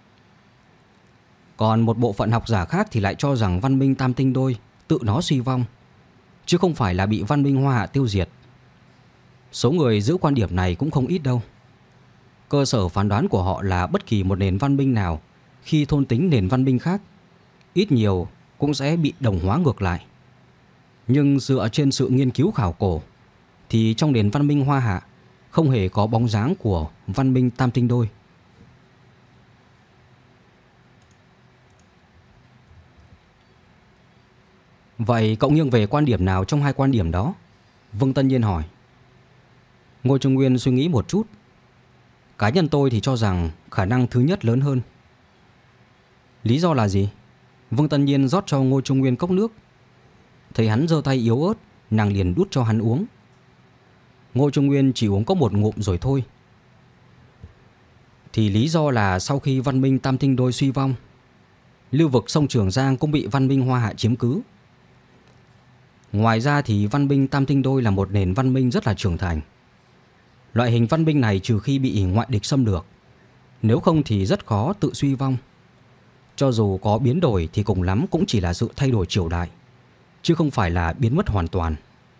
Còn một bộ phận học giả khác thì lại cho rằng văn minh Tam Tinh Đôi tự nó suy vong, chứ không phải là bị văn minh Hoa Hạ tiêu diệt. Số người giữ quan điểm này cũng không ít đâu. Cơ sở phán đoán của họ là bất kỳ một nền văn minh nào khi thôn tính nền văn minh khác, ít nhiều cũng sẽ bị đồng hóa ngược lại. Nhưng dựa trên sự nghiên cứu khảo cổ thì trong nền văn minh Hoa Hạ không hề có bóng dáng của văn minh Tam Tinh Đôi. Vậy cậu nghiêng về quan điểm nào trong hai quan điểm đó? Vương Tân Nhiên hỏi. Ngô Trung Nguyên suy nghĩ một chút. Cá nhân tôi thì cho rằng khả năng thứ nhất lớn hơn. Lý do là gì? Vương Tân Nhiên rót cho Ngô Trung Nguyên cốc nước. Thấy hắn giơ tay yếu ớt, nàng liền đút cho hắn uống. Ngô Trung Nguyên chỉ uống có một ngụm rồi thôi. Thì lý do là sau khi văn minh Tam Tinh Đôi suy vong, lưu vực sông Trường Giang cũng bị văn minh Hoa Hạ chiếm cứ. Ngoài ra thì văn minh Tam Tinh Đôi là một nền văn minh rất là trưởng thành. Loại hình văn minh này trừ khi bị ngoại địch xâm lược, nếu không thì rất khó tự suy vong. Cho dù có biến đổi thì cùng lắm cũng chỉ là sự thay đổi triều đại, chứ không phải là biến mất hoàn toàn.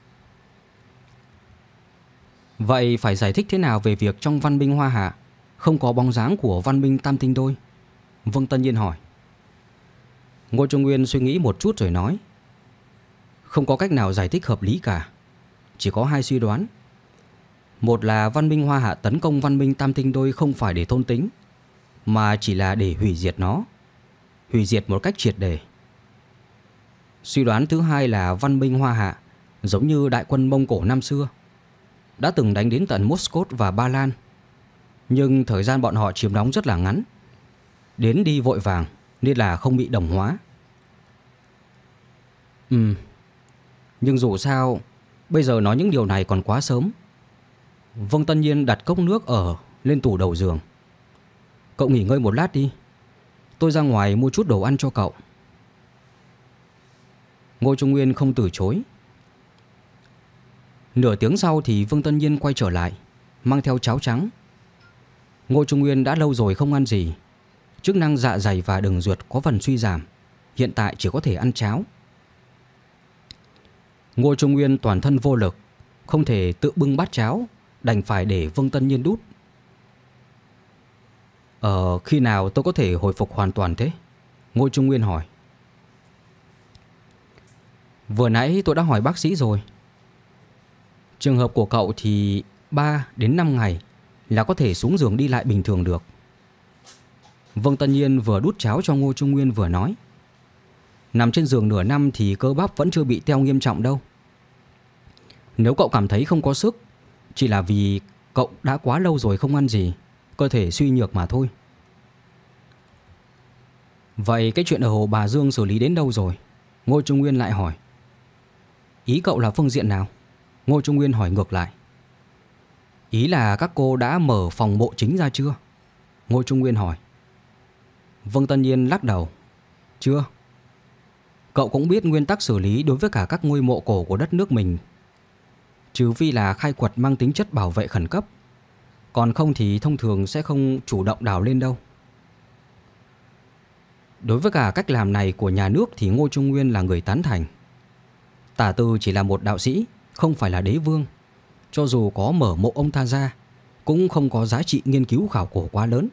Vậy phải giải thích thế nào về việc trong văn minh Hoa Hạ không có bóng dáng của văn minh Tam Tinh Đôi? Vương Tân Nhiên hỏi. Ngô Trung Nguyên suy nghĩ một chút rồi nói. Không có cách nào giải thích hợp lý cả. Chỉ có hai suy đoán. Một là văn minh Hoa Hạ tấn công văn minh Tam Tinh Đôi không phải để thôn tính, mà chỉ là để hủy diệt nó, hủy diệt một cách triệt để. Suy đoán thứ hai là văn minh Hoa Hạ, giống như đại quân Mông Cổ năm xưa, đã từng đánh đến tận Moscow và Ba Lan. Nhưng thời gian bọn họ chiếm đóng rất là ngắn, đến đi vội vàng nên là không bị đồng hóa. Nhưng dù sao, bây giờ nói những điều này còn quá sớm. Vâng Tân Nhiên đặt cốc nước ở lên tủ đầu giường. Cậu nghỉ ngơi một lát đi, tôi ra ngoài mua chút đồ ăn cho cậu. Ngô Trung Nguyên không từ chối. Nửa tiếng sau thì Vương Tân Nhiên quay trở lại, mang theo cháo trắng. Ngô Trung Nguyên đã lâu rồi không ăn gì, chức năng dạ dày và đường ruột có phần suy giảm, hiện tại chỉ có thể ăn cháo. Ngô Trung Nguyên toàn thân vô lực, không thể tự bưng bát cháo, đành phải để Vương Tân Nhiên đút. Khi nào tôi có thể hồi phục hoàn toàn thế? Ngô Trung Nguyên hỏi. Vừa nãy tôi đã hỏi bác sĩ rồi. Trường hợp của cậu thì 3 đến 5 ngày là có thể xuống giường đi lại bình thường được. Vương Tân Nhiên vừa đút cháo cho Ngô Trung Nguyên vừa nói. Nằm trên giường nửa năm thì cơ bắp vẫn chưa bị teo nghiêm trọng đâu. Nếu cậu cảm thấy không có sức, chỉ là vì cậu đã quá lâu rồi không ăn gì, cơ thể suy nhược mà thôi. Vậy cái chuyện ở Hồ Bà Dương xử lý đến đâu rồi? Ngô Trung Nguyên lại hỏi. Ý cậu là phương diện nào? Ngô Trung Nguyên hỏi ngược lại. Ý là các cô đã mở phòng mộ chính ra chưa? Ngô Trung Nguyên hỏi. Vương Tân Nhiên lắc đầu. Chưa. Cậu cũng biết nguyên tắc xử lý đối với cả các ngôi mộ cổ của đất nước mình, trừ phi là khai quật mang tính chất bảo vệ khẩn cấp, còn không thì thông thường sẽ không chủ động đào lên đâu. Đối với cả cách làm này của nhà nước thì Ngô Trung Nguyên là người tán thành. Tả Từ chỉ là một đạo sĩ, không phải là đế vương. Cho dù có mở mộ ông ta ra, cũng không có giá trị nghiên cứu khảo cổ quá lớn.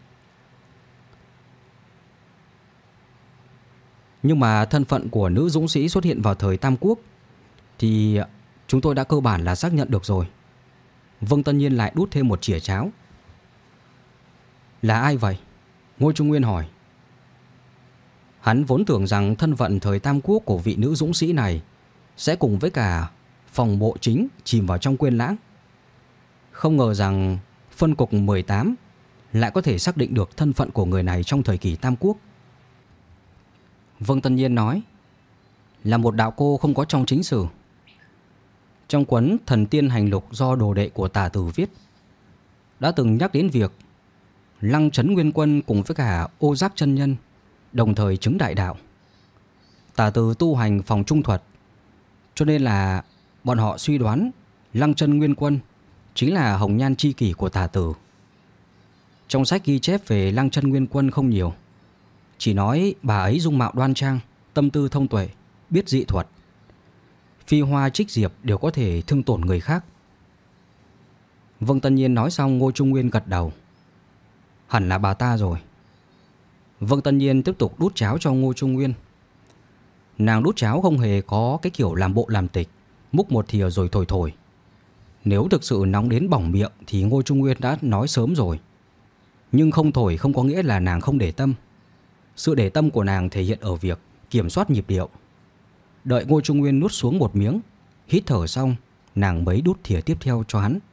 Nhưng mà thân phận của nữ dũng sĩ xuất hiện vào thời Tam Quốc thì chúng tôi đã cơ bản là xác nhận được rồi. Vương Tân Nhiên lại đút thêm một chĩa cháo. Là ai vậy? Ngô Trung Nguyên hỏi. Hắn vốn tưởng rằng thân phận thời Tam Quốc của vị nữ dũng sĩ này sẽ cùng với cả phòng mộ chính chìm vào trong quên lãng. Không ngờ rằng phân cục 18 lại có thể xác định được thân phận của người này trong thời kỳ Tam Quốc. Vương Tân Nhiên nói. Là một đạo cô không có trong chính sử. Trong cuốn Thần Tiên Hành Lục do đồ đệ của Tả Từ viết, đã từng nhắc đến việc Lăng Trấn Nguyên Quân cùng với cả Ô Giác chân nhân đồng thời chứng đại đạo. Tả Từ tu hành phòng trung thuật, cho nên là bọn họ suy đoán Lăng Trấn Nguyên Quân chính là hồng nhan tri kỷ của Tả Từ. Trong sách ghi chép về Lăng Trấn Nguyên Quân không nhiều, chỉ nói bà ấy dung mạo đoan trang, tâm tư thông tuệ, biết dị thuật, phi hoa trích diệp đều có thể thương tổn người khác. Vương Tân Nhiên nói xong, Ngô Trung Nguyên gật đầu. Hẳn là bà ta rồi. Vương Tân Nhiên tiếp tục đút cháo cho Ngô Trung Nguyên. Nàng đút cháo không hề có cái kiểu làm bộ làm tịch, múc một thìa rồi thổi thổi. Nếu thực sự nóng đến bỏng miệng thì Ngô Trung Nguyên đã nói sớm rồi. Nhưng không thổi không có nghĩa là nàng không để tâm. Sự để tâm của nàng thể hiện ở việc kiểm soát nhịp điệu. Đợi Ngô Trung Nguyên nuốt xuống một miếng, hít thở xong, nàng mới đút thìa tiếp theo cho hắn.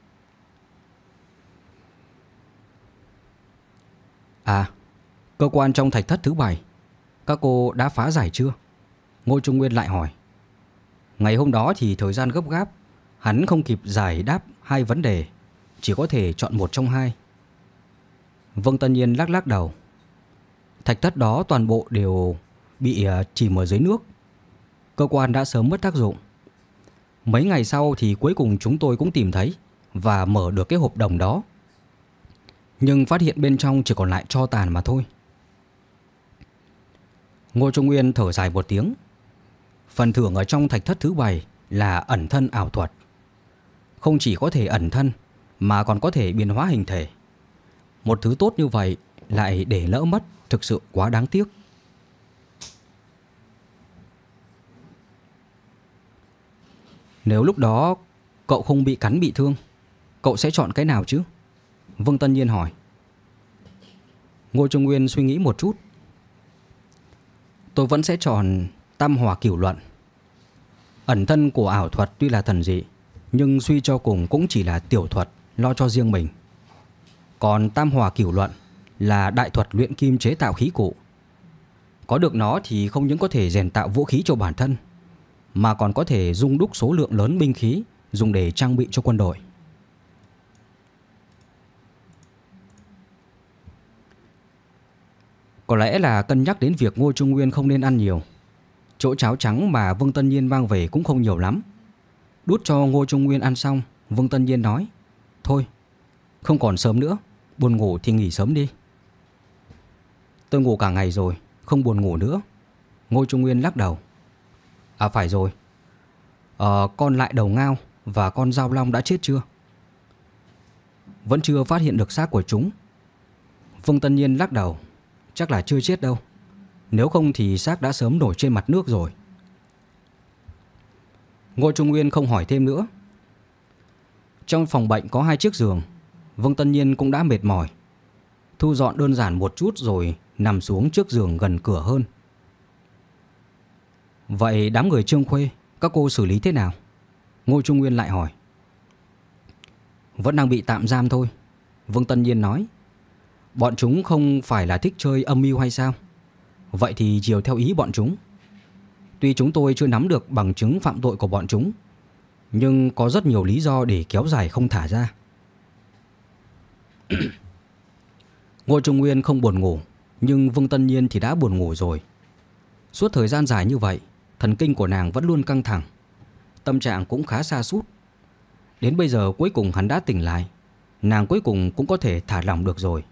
À, cơ quan trong thạch thất thứ 7, các cô đã phá giải chưa? Ngô Trung Nguyên lại hỏi. Ngày hôm đó thì thời gian gấp gáp, hắn không kịp giải đáp hai vấn đề, chỉ có thể chọn một trong hai. Vương Tân Nhiên lắc lắc đầu. Thạch thất đó toàn bộ đều bị chìm ở dưới nước. Cơ quan đã sớm mất tác dụng. Mấy ngày sau thì cuối cùng chúng tôi cũng tìm thấy và mở được cái hộp đồng đó, nhưng phát hiện bên trong chỉ còn lại tro tàn mà thôi. Ngô Trung Nguyên thở dài một tiếng. Phần thưởng ở trong thạch thất thứ 7 là ẩn thân ảo thuật. Không chỉ có thể ẩn thân mà còn có thể biến hóa hình thể. Một thứ tốt như vậy lại để lỡ mất, thực sự quá đáng tiếc. Nếu lúc đó cậu không bị cắn bị thương, cậu sẽ chọn cái nào chứ? Vương Tân Nhiên hỏi. Ngô Trung Nguyên suy nghĩ một chút. Tôi vẫn sẽ chọn tam hỏa cửu luận. Ẩn thân của ảo thuật tuy là thần dị, nhưng suy cho cùng cũng chỉ là tiểu thuật lo cho riêng mình. Còn tam hỏa cửu luận là đại thuật luyện kim chế tạo khí cụ. Có được nó thì không những có thể rèn tạo vũ khí cho bản thân, mà còn có thể dung đúc số lượng lớn binh khí dùng để trang bị cho quân đội. Có lẽ là cân nhắc đến việc Ngô Trung Nguyên không nên ăn nhiều. Chỗ cháo trắng mà Vương Tân Nhiên mang về cũng không nhiều lắm. Đút cho Ngô Trung Nguyên ăn xong, Vương Tân Nhiên nói: "Thôi, không còn sớm nữa, buồn ngủ thì nghỉ sớm đi." "Tôi ngủ cả ngày rồi, không buồn ngủ nữa." Ngô Trung Nguyên lắc đầu. "À phải rồi, con lại đầu ngao và con dao long đã chết chưa?" "Vẫn chưa phát hiện được xác của chúng." Vương Tân Nhiên lắc đầu. "Chắc là chưa chết đâu. Nếu không thì xác đã sớm nổi trên mặt nước rồi." Ngô Trung Nguyên không hỏi thêm nữa. Trong phòng bệnh có 2 chiếc giường. Vương Tân Nhiên cũng đã mệt mỏi, thu dọn đơn giản một chút rồi nằm xuống trước giường gần cửa hơn. "Vậy đám người Trương Khuê các cô xử lý thế nào?" Ngô Trung Nguyên lại hỏi. "Vẫn đang bị tạm giam thôi," Vương Tân Nhiên nói. "Bọn chúng không phải là thích chơi âm mưu hay sao? Vậy thì chiều theo ý bọn chúng. Tuy chúng tôi chưa nắm được bằng chứng phạm tội của bọn chúng, nhưng có rất nhiều lý do để kéo dài không thả ra." Ngô Trung Nguyên không buồn ngủ, nhưng Vương Tân Nhiên thì đã buồn ngủ rồi. Suốt thời gian dài như vậy, thần kinh của nàng vẫn luôn căng thẳng, tâm trạng cũng khá sa sút. Đến bây giờ cuối cùng hắn đã tỉnh lại, nàng cuối cùng cũng có thể thả lỏng được rồi.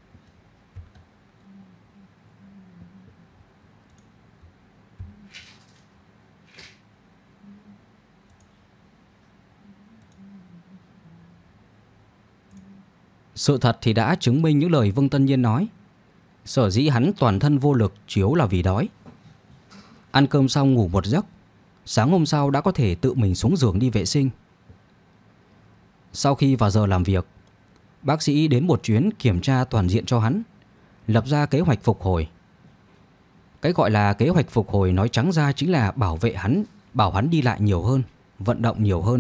Sự thật thì đã chứng minh những lời Vương Tân Nhiên nói. Sở dĩ hắn toàn thân vô lực chủ yếu là vì đói. Ăn cơm xong ngủ một giấc, sáng hôm sau đã có thể tự mình xuống giường đi vệ sinh. Sau khi vào giờ làm việc, bác sĩ đến một chuyến kiểm tra toàn diện cho hắn, lập ra kế hoạch phục hồi. Cái gọi là kế hoạch phục hồi nói trắng ra chính là bảo hắn đi lại nhiều hơn, vận động nhiều hơn.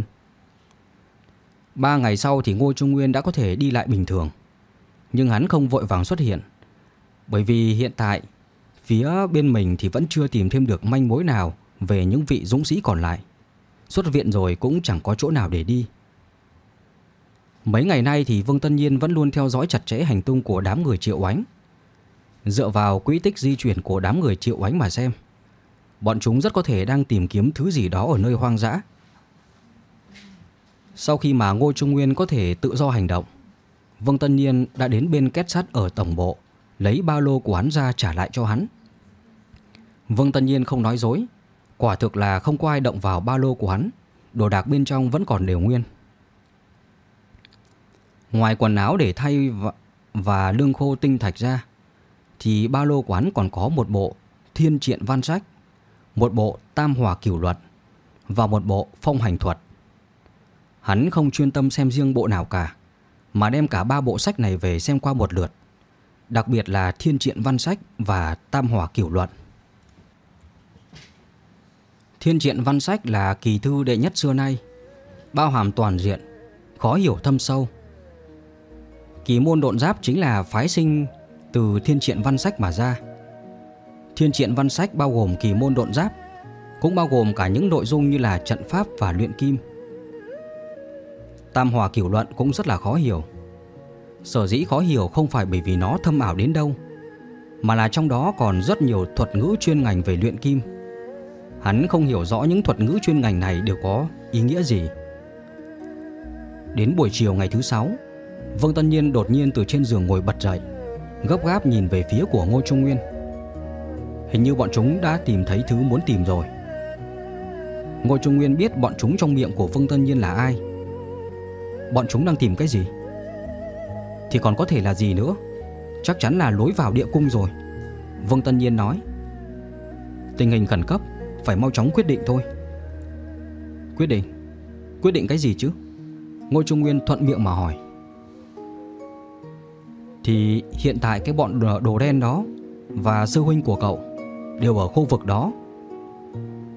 3 ngày sau thì Ngô Trung Nguyên đã có thể đi lại bình thường. Nhưng hắn không vội vàng xuất hiện, bởi vì hiện tại phía bên mình thì vẫn chưa tìm thêm được manh mối nào về những vị dũng sĩ còn lại. Xuất viện rồi cũng chẳng có chỗ nào để đi. Mấy ngày nay thì Vương Tân Nhiên vẫn luôn theo dõi chặt chẽ hành tung của đám người Triệu Oánh. Dựa vào quỹ tích di chuyển của đám người Triệu Oánh mà xem, bọn chúng rất có thể đang tìm kiếm thứ gì đó ở nơi hoang dã. Sau khi mà Ngô Trung Nguyên có thể tự do hành động, Vương Tân Nhiên đã đến bên két sắt ở tổng bộ, lấy ba lô của hắn ra trả lại cho hắn. Vương Tân Nhiên không nói dối, quả thực là không có ai động vào ba lô của hắn, đồ đạc bên trong vẫn còn đều nguyên. Ngoài quần áo để thay và lương khô tinh thạch ra, thì ba lô của hắn còn có một bộ thiên truyện văn sách, một bộ tam hỏa cửu luật và một bộ phong hành thuật. Hắn không chuyên tâm xem riêng bộ nào cả, mà đem cả 3 bộ sách này về xem qua một lượt, đặc biệt là thiên truyện văn sách và tam hỏa cửu luận. Thiên truyện văn sách là kỳ thư đệ nhất xưa nay, bao hàm toàn diện, khó hiểu thâm sâu. Kỳ môn độn giáp chính là phái sinh từ thiên truyện văn sách mà ra. Thiên truyện văn sách bao gồm kỳ môn độn giáp, cũng bao gồm cả những nội dung như là trận pháp và luyện kim. Tam hỏa cửu luận cũng rất là khó hiểu. Sở dĩ khó hiểu không phải bởi vì nó thâm ảo đến đâu, mà là trong đó còn rất nhiều thuật ngữ chuyên ngành về luyện kim. Hắn không hiểu rõ những thuật ngữ chuyên ngành này đều có ý nghĩa gì. Đến buổi chiều ngày thứ 6, Vương Tân Nhiên đột nhiên từ trên giường ngồi bật dậy, gấp gáp nhìn về phía của Ngô Trung Nguyên. Hình như bọn chúng đã tìm thấy thứ muốn tìm rồi. Ngô Trung Nguyên biết bọn chúng trong miệng của Vương Tân Nhiên là ai. Bọn chúng đang tìm cái gì? Thì còn có thể là gì nữa? Chắc chắn là lối vào địa cung rồi, Vương Tân Nhiên nói. Tình hình khẩn cấp, phải mau chóng quyết định thôi. Quyết định? Quyết định cái gì chứ? Ngô Trung Nguyên thuận miệng mà hỏi. Thì hiện tại cái bọn đồ đen đó và sư huynh của cậu đều ở khu vực đó.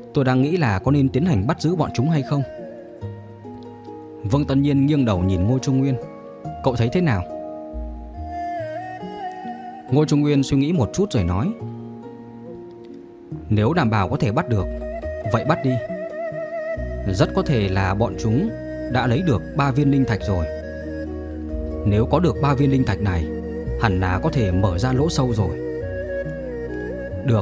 Tôi đang nghĩ là có nên tiến hành bắt giữ bọn chúng hay không. Vương Tân Nhiên nghiêng đầu nhìn Ngô Trung Nguyên. Cậu thấy thế nào? Ngô Trung Nguyên suy nghĩ một chút rồi nói: Nếu đảm bảo có thể bắt được, vậy bắt đi. Rất có thể là bọn chúng đã lấy được 3 viên linh thạch rồi. Nếu có được 3 viên linh thạch này, hẳn là có thể mở ra lỗ sâu rồi. Được.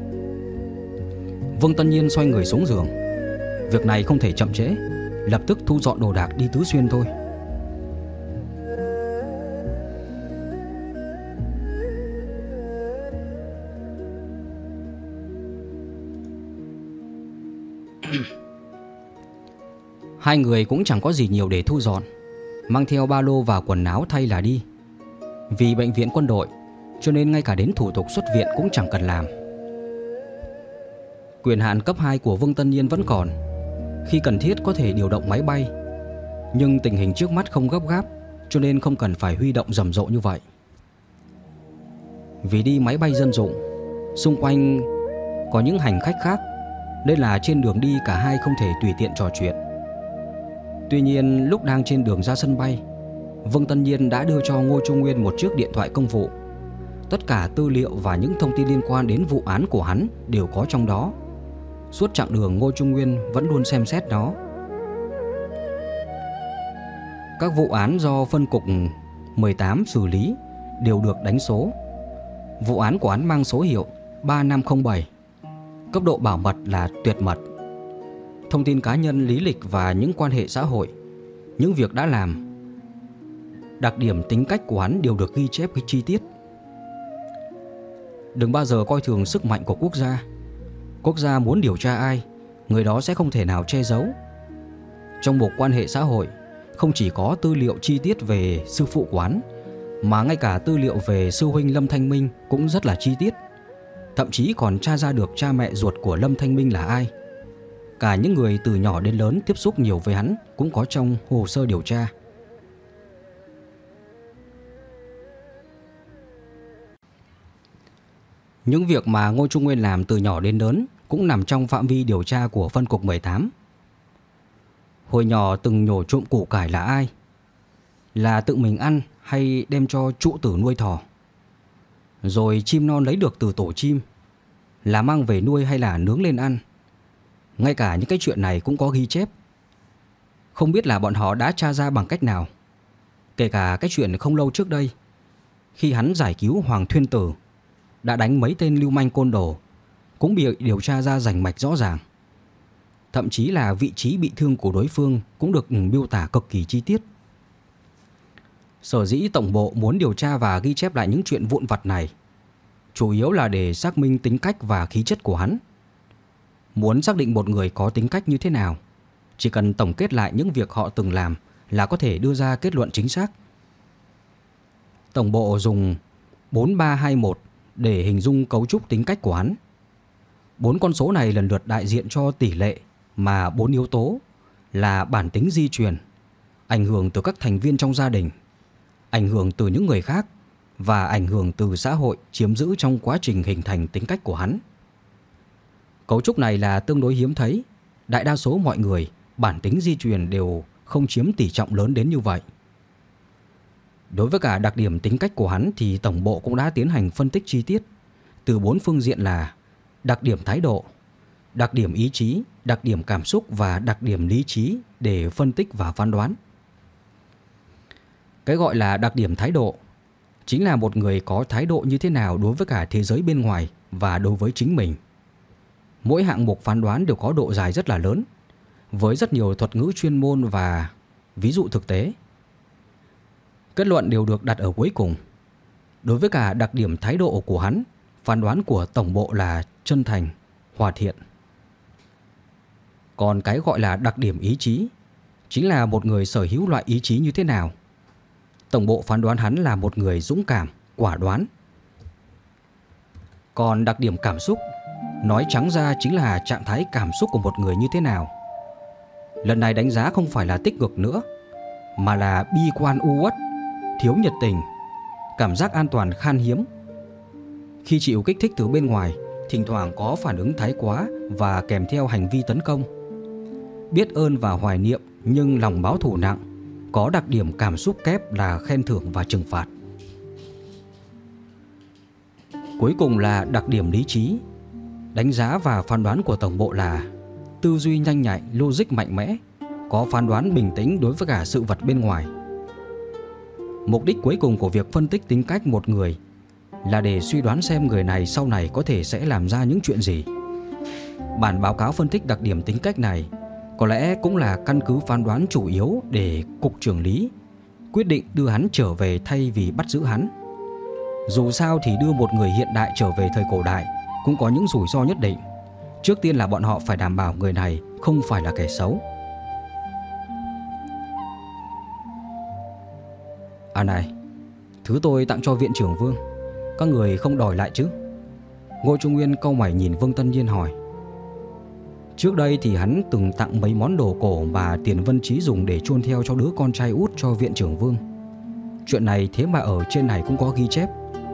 Vương Tân Nhiên xoay người xuống giường. Việc này không thể chậm trễ, lập tức thu dọn đồ đạc đi Tứ Xuyên thôi. Hai người cũng chẳng có gì nhiều để thu dọn, mang theo ba lô và quần áo thay là đi. Vì bệnh viện quân đội cho nên ngay cả đến thủ tục xuất viện cũng chẳng cần làm. Quyền hạn cấp 2 của Vương Tân Nhiên vẫn còn, khi cần thiết có thể điều động máy bay. Nhưng tình hình trước mắt không gấp gáp, cho nên không cần phải huy động rầm rộ như vậy. Vì đi máy bay dân dụng, xung quanh có những hành khách khác, nên là trên đường đi cả hai không thể tùy tiện trò chuyện. Tuy nhiên lúc đang trên đường ra sân bay, Vương Tân Nhiên đã đưa cho Ngô Trung Nguyên một chiếc điện thoại công vụ. Tất cả tư liệu và những thông tin liên quan đến vụ án của hắn đều có trong đó. Suốt chặng đường Ngô Trung Nguyên vẫn luôn xem xét nó. Các vụ án do phân cục 18 xử lý đều được đánh số. Vụ án của hắn mang số hiệu 3507. Cấp độ bảo mật là tuyệt mật. Thông tin cá nhân, lý lịch và những quan hệ xã hội, những việc đã làm, đặc điểm tính cách của hắn đều được ghi chép chi tiết. Đừng bao giờ coi thường sức mạnh của quốc gia. Quốc gia muốn điều tra ai, người đó sẽ không thể nào che giấu. Trong mục quan hệ xã hội, không chỉ có tư liệu chi tiết về sư phụ của hắn, mà ngay cả tư liệu về sư huynh Lâm Thanh Minh cũng rất là chi tiết. Thậm chí còn tra ra được cha mẹ ruột của Lâm Thanh Minh là ai. Cả những người từ nhỏ đến lớn tiếp xúc nhiều với hắn cũng có trong hồ sơ điều tra. Những việc mà Ngô Trung Nguyên làm từ nhỏ đến lớn cũng nằm trong phạm vi điều tra của phân cục 18. Hồi nhỏ từng nhổ trộm củ cải là ai? Là tự mình ăn hay đem cho trụ tử nuôi thỏ? Rồi chim non lấy được từ tổ chim, là mang về nuôi hay là nướng lên ăn? Ngay cả những cái chuyện này cũng có ghi chép. Không biết là bọn họ đã tra ra bằng cách nào. Kể cả cái chuyện không lâu trước đây, khi hắn giải cứu Hoàng Thuyên Tử, đã đánh mấy tên lưu manh côn đồ, cũng bị điều tra ra rành mạch rõ ràng. Thậm chí là vị trí bị thương của đối phương cũng được miêu tả cực kỳ chi tiết. Sở dĩ tổng bộ muốn điều tra và ghi chép lại những chuyện vụn vặt này, chủ yếu là để xác minh tính cách và khí chất của hắn. Muốn xác định một người có tính cách như thế nào, chỉ cần tổng kết lại những việc họ từng làm là có thể đưa ra kết luận chính xác. Tổng bộ dùng 4321 để hình dung cấu trúc tính cách của hắn. 4 con số này lần lượt đại diện cho tỷ lệ mà 4 yếu tố là bản tính di truyền, ảnh hưởng từ các thành viên trong gia đình, ảnh hưởng từ những người khác và ảnh hưởng từ xã hội chiếm giữ trong quá trình hình thành tính cách của hắn. Cấu trúc này là tương đối hiếm thấy. Đại đa số mọi người bản tính di truyền đều không chiếm tỷ trọng lớn đến như vậy. Đối với cả đặc điểm tính cách của hắn thì tổng bộ cũng đã tiến hành phân tích chi tiết từ 4 phương diện là đặc điểm thái độ, đặc điểm ý chí, đặc điểm cảm xúc và đặc điểm lý trí để phân tích và phán đoán. Cái gọi là đặc điểm thái độ chính là một người có thái độ như thế nào đối với cả thế giới bên ngoài và đối với chính mình. Mỗi hạng mục phán đoán đều có độ dài rất là lớn, với rất nhiều thuật ngữ chuyên môn và ví dụ thực tế. Kết luận đều được đặt ở cuối cùng. Đối với cả đặc điểm thái độ của hắn, phán đoán của tổng bộ là chân thành, hòa thiện. Còn cái gọi là đặc điểm ý chí chính là một người sở hữu loại ý chí như thế nào. Tổng bộ phán đoán hắn là một người dũng cảm, quả đoán. Còn đặc điểm cảm xúc, nói trắng ra chính là trạng thái cảm xúc của một người như thế nào. Lần này đánh giá không phải là tích cực nữa, mà là bi quan u uất, thiếu nhiệt tình, cảm giác an toàn khan hiếm. Khi chịu kích thích từ bên ngoài thỉnh thoảng có phản ứng thái quá và kèm theo hành vi tấn công. Biết ơn và hoài niệm nhưng lòng báo thù nặng, có đặc điểm cảm xúc kép là khen thưởng và trừng phạt. Cuối cùng là đặc điểm lý trí. Đánh giá và phán đoán của tổng bộ là tư duy nhanh nhạy, logic mạnh mẽ, có phán đoán bình tĩnh đối với cả sự vật bên ngoài. Mục đích cuối cùng của việc phân tích tính cách một người là để suy đoán xem người này sau này có thể sẽ làm ra những chuyện gì. Bản báo cáo phân tích đặc điểm tính cách này có lẽ cũng là căn cứ phán đoán chủ yếu để cục trưởng lý quyết định đưa hắn trở về thay vì bắt giữ hắn. Dù sao thì đưa một người hiện đại trở về thời cổ đại cũng có những rủi ro nhất định. Trước tiên là bọn họ phải đảm bảo người này không phải là kẻ xấu. À này, thứ tôi tặng cho viện trưởng Vương, các người không đòi lại chứ? Ngô Trung Nguyên cau mày nhìn Vương Tân Nhiên hỏi. Trước đây thì hắn từng tặng mấy món đồ cổ mà Tiền Vân Chí dùng để chôn theo cho đứa con trai út cho viện trưởng Vương. Chuyện này thế mà ở trên này cũng có ghi chép.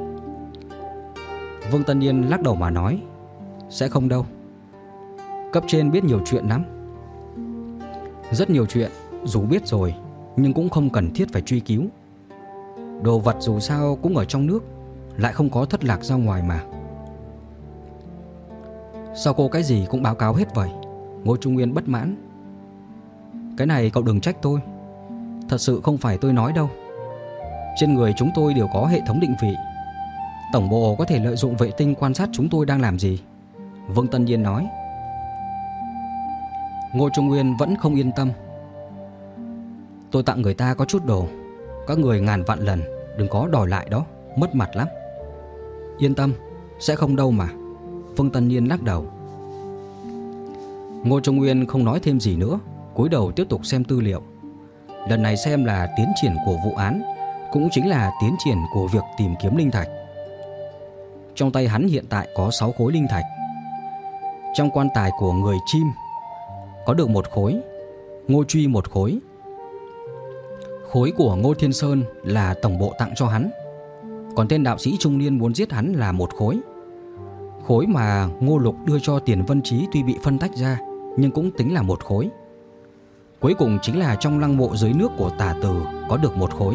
Vương Tân Nhiên lắc đầu mà nói, sẽ không đâu. Cấp trên biết nhiều chuyện lắm. Rất nhiều chuyện, dù biết rồi nhưng cũng không cần thiết phải truy cứu. Đồ vật dù sao cũng ở trong nước, lại không có thất lạc ra ngoài mà. Sao cô cái gì cũng báo cáo hết vậy? Ngô Trung Nguyên bất mãn. Cái này cậu đừng trách tôi, thật sự không phải tôi nói đâu. Trên người chúng tôi đều có hệ thống định vị. Tổng bộ có thể lợi dụng vệ tinh quan sát chúng tôi đang làm gì. Vương Tân Nhiên nói. Ngô Trung Nguyên vẫn không yên tâm. Tôi tặng người ta có chút đồ, các người ngàn vạn lần đừng có đòi lại đó, mất mặt lắm. Yên tâm, sẽ không đâu mà. Vương Tân Nhiên lắc đầu. Ngô Trung Nguyên không nói thêm gì nữa, cúi đầu tiếp tục xem tư liệu. Lần này xem là tiến triển của vụ án, cũng chính là tiến triển của việc tìm kiếm linh thạch. Trong tay hắn hiện tại có 6 khối linh thạch. Trong quan tài của người chim có được 1 khối, Ngô Truy 1 khối. Khối của Ngô Thiên Sơn là tổng bộ tặng cho hắn. Còn tên đạo sĩ trung niên muốn giết hắn là 1 khối. Khối mà Ngô Lục đưa cho Tiền Vân Chí tuy bị phân tách ra nhưng cũng tính là 1 khối. Cuối cùng chính là trong lăng mộ dưới nước của Tả Từ có được 1 khối.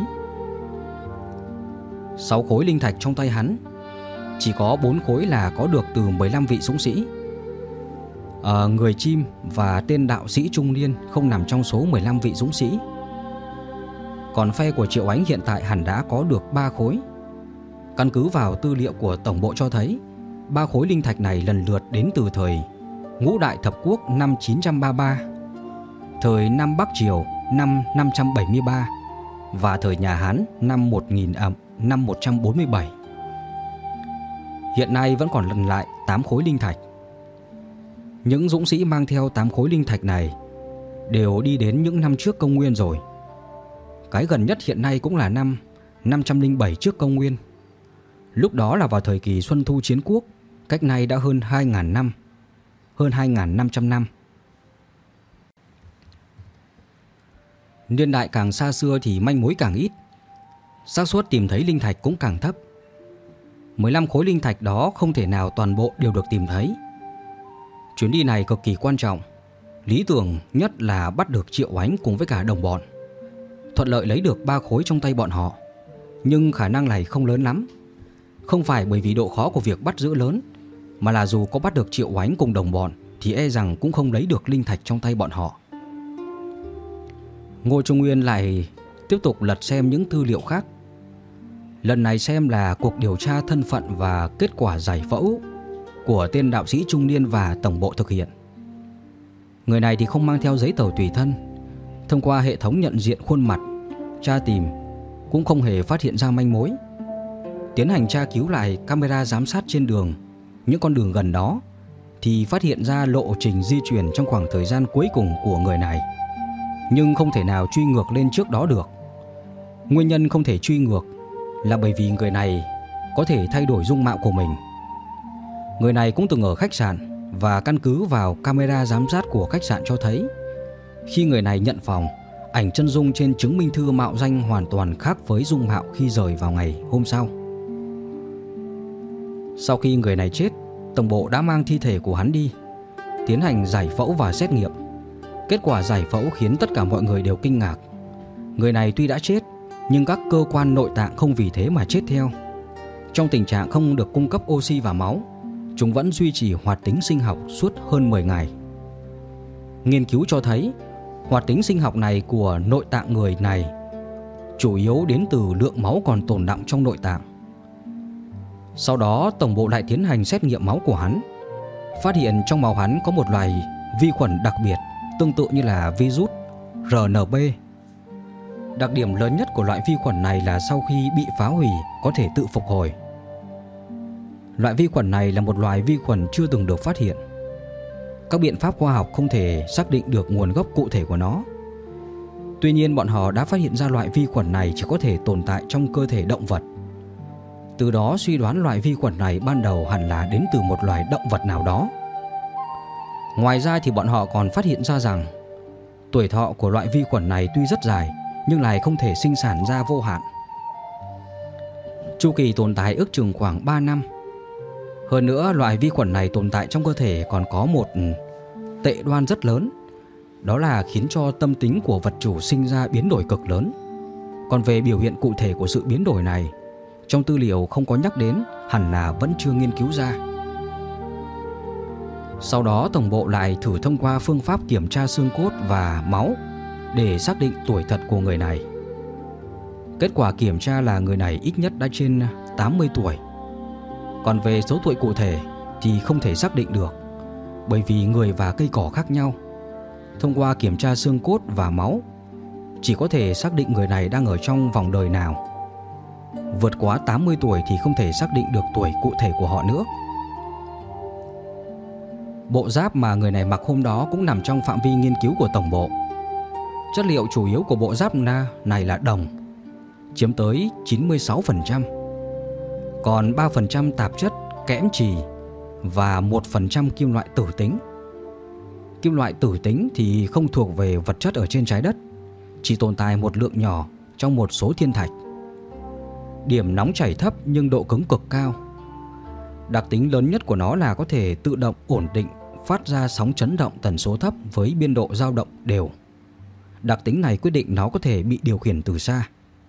6 khối linh thạch trong tay hắn, chỉ có 4 khối là có được từ 15 vị dũng sĩ. Người chim và tên đạo sĩ trung niên không nằm trong số 15 vị dũng sĩ. Còn phe của Triệu Ánh hiện tại hẳn đã có được 3 khối. Căn cứ vào tư liệu của tổng bộ cho thấy 3 khối linh thạch này lần lượt đến từ thời Ngũ Đại Thập Quốc năm 933, thời Nam Bắc Triều năm 573 và thời nhà Hán năm 147. Hiện nay vẫn còn lần lại 8 khối linh thạch. Những dũng sĩ mang theo 8 khối linh thạch này đều đi đến những năm trước công nguyên rồi. Cái gần nhất hiện nay cũng là năm 507 trước công nguyên. Lúc đó là vào thời kỳ Xuân Thu Chiến Quốc, cách nay đã hơn 2.000 năm, hơn 2.500 năm. Niên đại càng xa xưa thì manh mối càng ít, xác suất tìm thấy linh thạch cũng càng thấp. 15 khối linh thạch đó không thể nào toàn bộ đều được tìm thấy. Chuyến đi này cực kỳ quan trọng. Lý tưởng nhất là bắt được Triệu Ánh cùng với cả đồng bọn, thuận lợi lấy được 3 khối trong tay bọn họ. Nhưng khả năng này không lớn lắm. Không phải bởi vì độ khó của việc bắt giữ lớn, mà là dù có bắt được Triệu Ánh cùng đồng bọn thì e rằng cũng không lấy được linh thạch trong tay bọn họ. Ngô Trung Nguyên lại tiếp tục lật xem những tư liệu khác. Lần này xem là cuộc điều tra thân phận và kết quả giải phẫu của tên đạo sĩ trung niên và tổng bộ thực hiện. Người này thì không mang theo giấy tờ tùy thân. Thông qua hệ thống nhận diện khuôn mặt, tra tìm cũng không hề phát hiện ra manh mối. Tiến hành tra cứu lại camera giám sát trên đường, những con đường gần đó, thì phát hiện ra lộ trình di chuyển trong khoảng thời gian cuối cùng của người này, nhưng không thể nào truy ngược lên trước đó được. Nguyên nhân không thể truy ngược là bởi vì người này có thể thay đổi dung mạo của mình. Người này cũng từng ở khách sạn, và căn cứ vào camera giám sát của khách sạn cho thấy khi người này nhận phòng, ảnh chân dung trên chứng minh thư mạo danh hoàn toàn khác với dung mạo khi rời vào ngày hôm sau. Sau khi người này chết, tổng bộ đã mang thi thể của hắn đi, tiến hành giải phẫu và xét nghiệm. Kết quả giải phẫu khiến tất cả mọi người đều kinh ngạc. Người này tuy đã chết, nhưng các cơ quan nội tạng không vì thế mà chết theo. Trong tình trạng không được cung cấp oxy và máu, chúng vẫn duy trì hoạt tính sinh học suốt hơn 10 ngày. Nghiên cứu cho thấy, hoạt tính sinh học này của nội tạng người này chủ yếu đến từ lượng máu còn tồn đọng trong nội tạng. Sau đó, tổng bộ lại tiến hành xét nghiệm máu của hắn, phát hiện trong máu hắn có một loài vi khuẩn đặc biệt tương tự như là virus RNP. Đặc điểm lớn nhất của loại vi khuẩn này là sau khi bị phá hủy có thể tự phục hồi. Loại vi khuẩn này là một loài vi khuẩn chưa từng được phát hiện. Các biện pháp khoa học không thể xác định được nguồn gốc cụ thể của nó. Tuy nhiên, bọn họ đã phát hiện ra loại vi khuẩn này chỉ có thể tồn tại trong cơ thể động vật. Từ đó suy đoán loại vi khuẩn này ban đầu hẳn là đến từ một loài động vật nào đó. Ngoài ra thì bọn họ còn phát hiện ra rằng tuổi thọ của loại vi khuẩn này tuy rất dài nhưng lại không thể sinh sản ra vô hạn. Chu kỳ tồn tại ước chừng khoảng 3 năm. Hơn nữa, loại vi khuẩn này tồn tại trong cơ thể còn có một tệ đoan rất lớn, đó là khiến cho tâm tính của vật chủ sinh ra biến đổi cực lớn. Còn về biểu hiện cụ thể của sự biến đổi này, trong tư liệu không có nhắc đến, hẳn là vẫn chưa nghiên cứu ra. Sau đó, tổng bộ lại thử thông qua phương pháp kiểm tra xương cốt và máu để xác định tuổi thật của người này. Kết quả kiểm tra là người này ít nhất đã trên 80 tuổi. Còn về số tuổi cụ thể thì không thể xác định được, bởi vì người và cây cỏ khác nhau. Thông qua kiểm tra xương cốt và máu, chỉ có thể xác định người này đang ở trong vòng đời nào. Vượt quá 80 tuổi thì không thể xác định được tuổi cụ thể của họ nữa. Bộ giáp mà người này mặc hôm đó cũng nằm trong phạm vi nghiên cứu của tổng bộ. Chất liệu chủ yếu của bộ giáp này là đồng, chiếm tới 96%. Còn 3% tạp chất kẽm chì và 1% kim loại tử tính. Kim loại tử tính thì không thuộc về vật chất ở trên trái đất, chỉ tồn tại một lượng nhỏ trong một số thiên thạch. Điểm nóng chảy thấp nhưng độ cứng cực cao. Đặc tính lớn nhất của nó là có thể tự động ổn định phát ra sóng chấn động tần số thấp với biên độ dao động đều. Đặc tính này quyết định nó có thể bị điều khiển từ xa.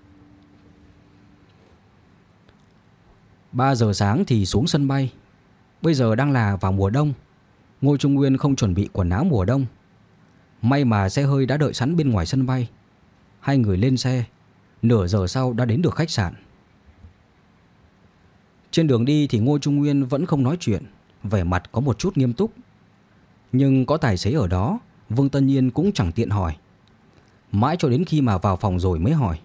3 giờ sáng thì xuống sân bay. Bây giờ đang là vào mùa đông. Ngô Trung Nguyên không chuẩn bị quần áo mùa đông. May mà xe hơi đã đợi sẵn bên ngoài sân bay. Hai người lên xe, nửa giờ sau đã đến được khách sạn. Trên đường đi thì Ngô Trung Nguyên vẫn không nói chuyện, vẻ mặt có một chút nghiêm túc. Nhưng có tài xế ở đó, Vương Tân Nhiên cũng chẳng tiện hỏi. Mãi cho đến khi mà vào phòng rồi mới hỏi.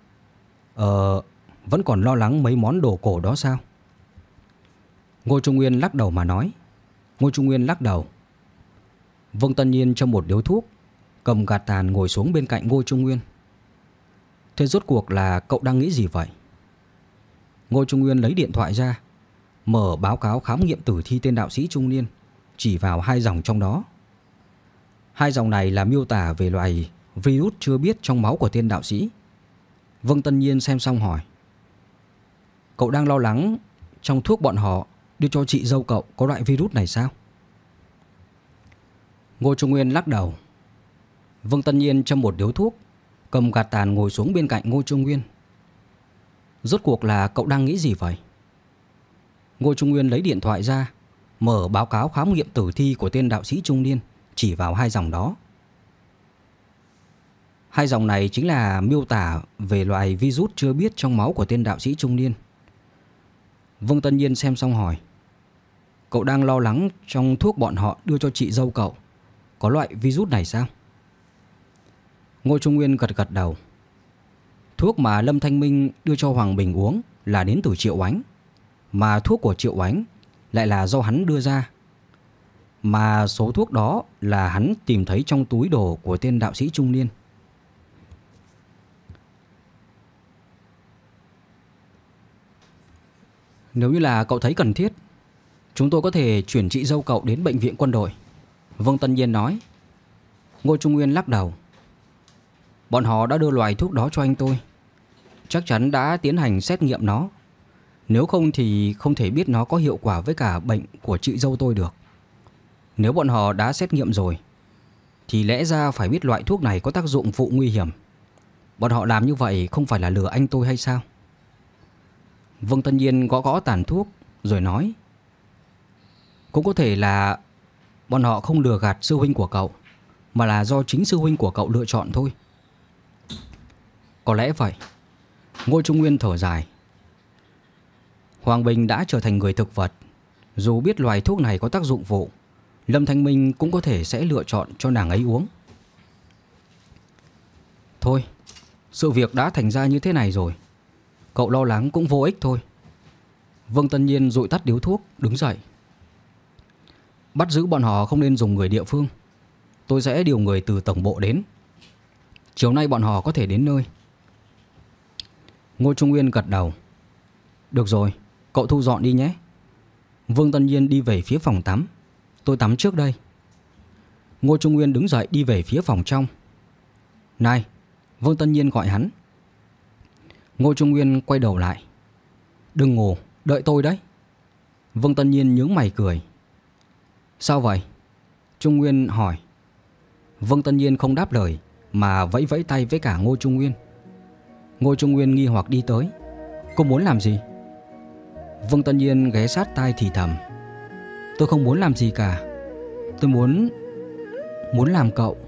Vẫn còn lo lắng mấy món đồ cổ đó sao? Ngô Trung Nguyên lắc đầu mà nói. Ngô Trung Nguyên lắc đầu. Vương Tân Nhiên châm một điếu thuốc, cầm gạt tàn ngồi xuống bên cạnh Ngô Trung Nguyên. Thế rốt cuộc là cậu đang nghĩ gì vậy? Ngô Trung Nguyên lấy điện thoại ra, mở báo cáo khám nghiệm tử thi tên đạo sĩ trung niên, chỉ vào 2 dòng trong đó. 2 dòng này là miêu tả về loài virus chưa biết trong máu của tên đạo sĩ. Vương Tân Nhiên xem xong hỏi. Cậu đang lo lắng trong thuốc bọn họ đưa cho chị dâu cậu có loại virus này sao? Ngô Trung Nguyên lắc đầu. Vương Tân Nhiên châm một điếu thuốc, cầm gạt tàn ngồi xuống bên cạnh Ngô Trung Nguyên. Rốt cuộc là cậu đang nghĩ gì vậy? Ngô Trung Nguyên lấy điện thoại ra, mở báo cáo khám nghiệm tử thi của tên đạo sĩ trung niên, chỉ vào 2 dòng đó. 2 dòng này chính là miêu tả về loài virus chưa biết trong máu của tên đạo sĩ trung niên. Vương Tân Nhiên xem xong hỏi. Cậu đang lo lắng trong thuốc bọn họ đưa cho chị dâu cậu có loại virus này sao? Ngô Trung Nguyên gật gật đầu. Thuốc mà Lâm Thanh Minh đưa cho Hoàng Bình uống là đến từ Triệu Ánh, mà thuốc của Triệu Ánh lại là do hắn đưa ra. Mà số thuốc đó là hắn tìm thấy trong túi đồ của tên đạo sĩ trung niên. Nếu như là cậu thấy cần thiết, chúng tôi có thể chuyển chị dâu cậu đến bệnh viện quân đội, Vương Tân Nhiên nói. Ngô Trung Nguyên lắc đầu. Bọn họ đã đưa loại thuốc đó cho anh tôi, chắc chắn đã tiến hành xét nghiệm nó. Nếu không thì không thể biết nó có hiệu quả với cả bệnh của chị dâu tôi được. Nếu bọn họ đã xét nghiệm rồi thì lẽ ra phải biết loại thuốc này có tác dụng phụ nguy hiểm. Bọn họ làm như vậy không phải là lừa anh tôi hay sao? Vương Tân Nhiên gõ gõ tàn thuốc rồi nói: cũng có thể là bọn họ không lừa gạt sư huynh của cậu, mà là do chính sư huynh của cậu lựa chọn thôi. Có lẽ vậy. Ngô Trung Nguyên thở dài. Hoàng Bình đã trở thành người thực vật. Dù biết loài thuốc này có tác dụng phụ, Lâm Thanh Minh cũng có thể sẽ lựa chọn cho nàng ấy uống. Thôi, sự việc đã thành ra như thế này rồi, cậu lo lắng cũng vô ích thôi. Vương Tân Nhiên dụi tắt điếu thuốc, đứng dậy. Bắt giữ bọn họ không nên dùng người địa phương. Tôi sẽ điều người từ tổng bộ đến. Chiều nay bọn họ có thể đến nơi. Ngô Trung Nguyên gật đầu. Được rồi, cậu thu dọn đi nhé. Vương Tân Nhiên đi về phía phòng tắm. Tôi tắm trước đây. Ngô Trung Nguyên đứng dậy đi về phía phòng trong. Này, Vương Tân Nhiên gọi hắn. Ngô Trung Nguyên quay đầu lại. Đừng ngủ, đợi tôi đấy. Vương Tân Nhiên nhướng mày cười. Sao vậy? Trung Nguyên hỏi. Vương Tân Nhiên không đáp lời mà vẫy vẫy tay với cả Ngô Trung Nguyên. Ngô Trung Nguyên nghi hoặc đi tới. Cô muốn làm gì? Vương Tân Nhiên ghé sát tai thì thầm. Tôi không muốn làm gì cả. Tôi muốn làm cậu.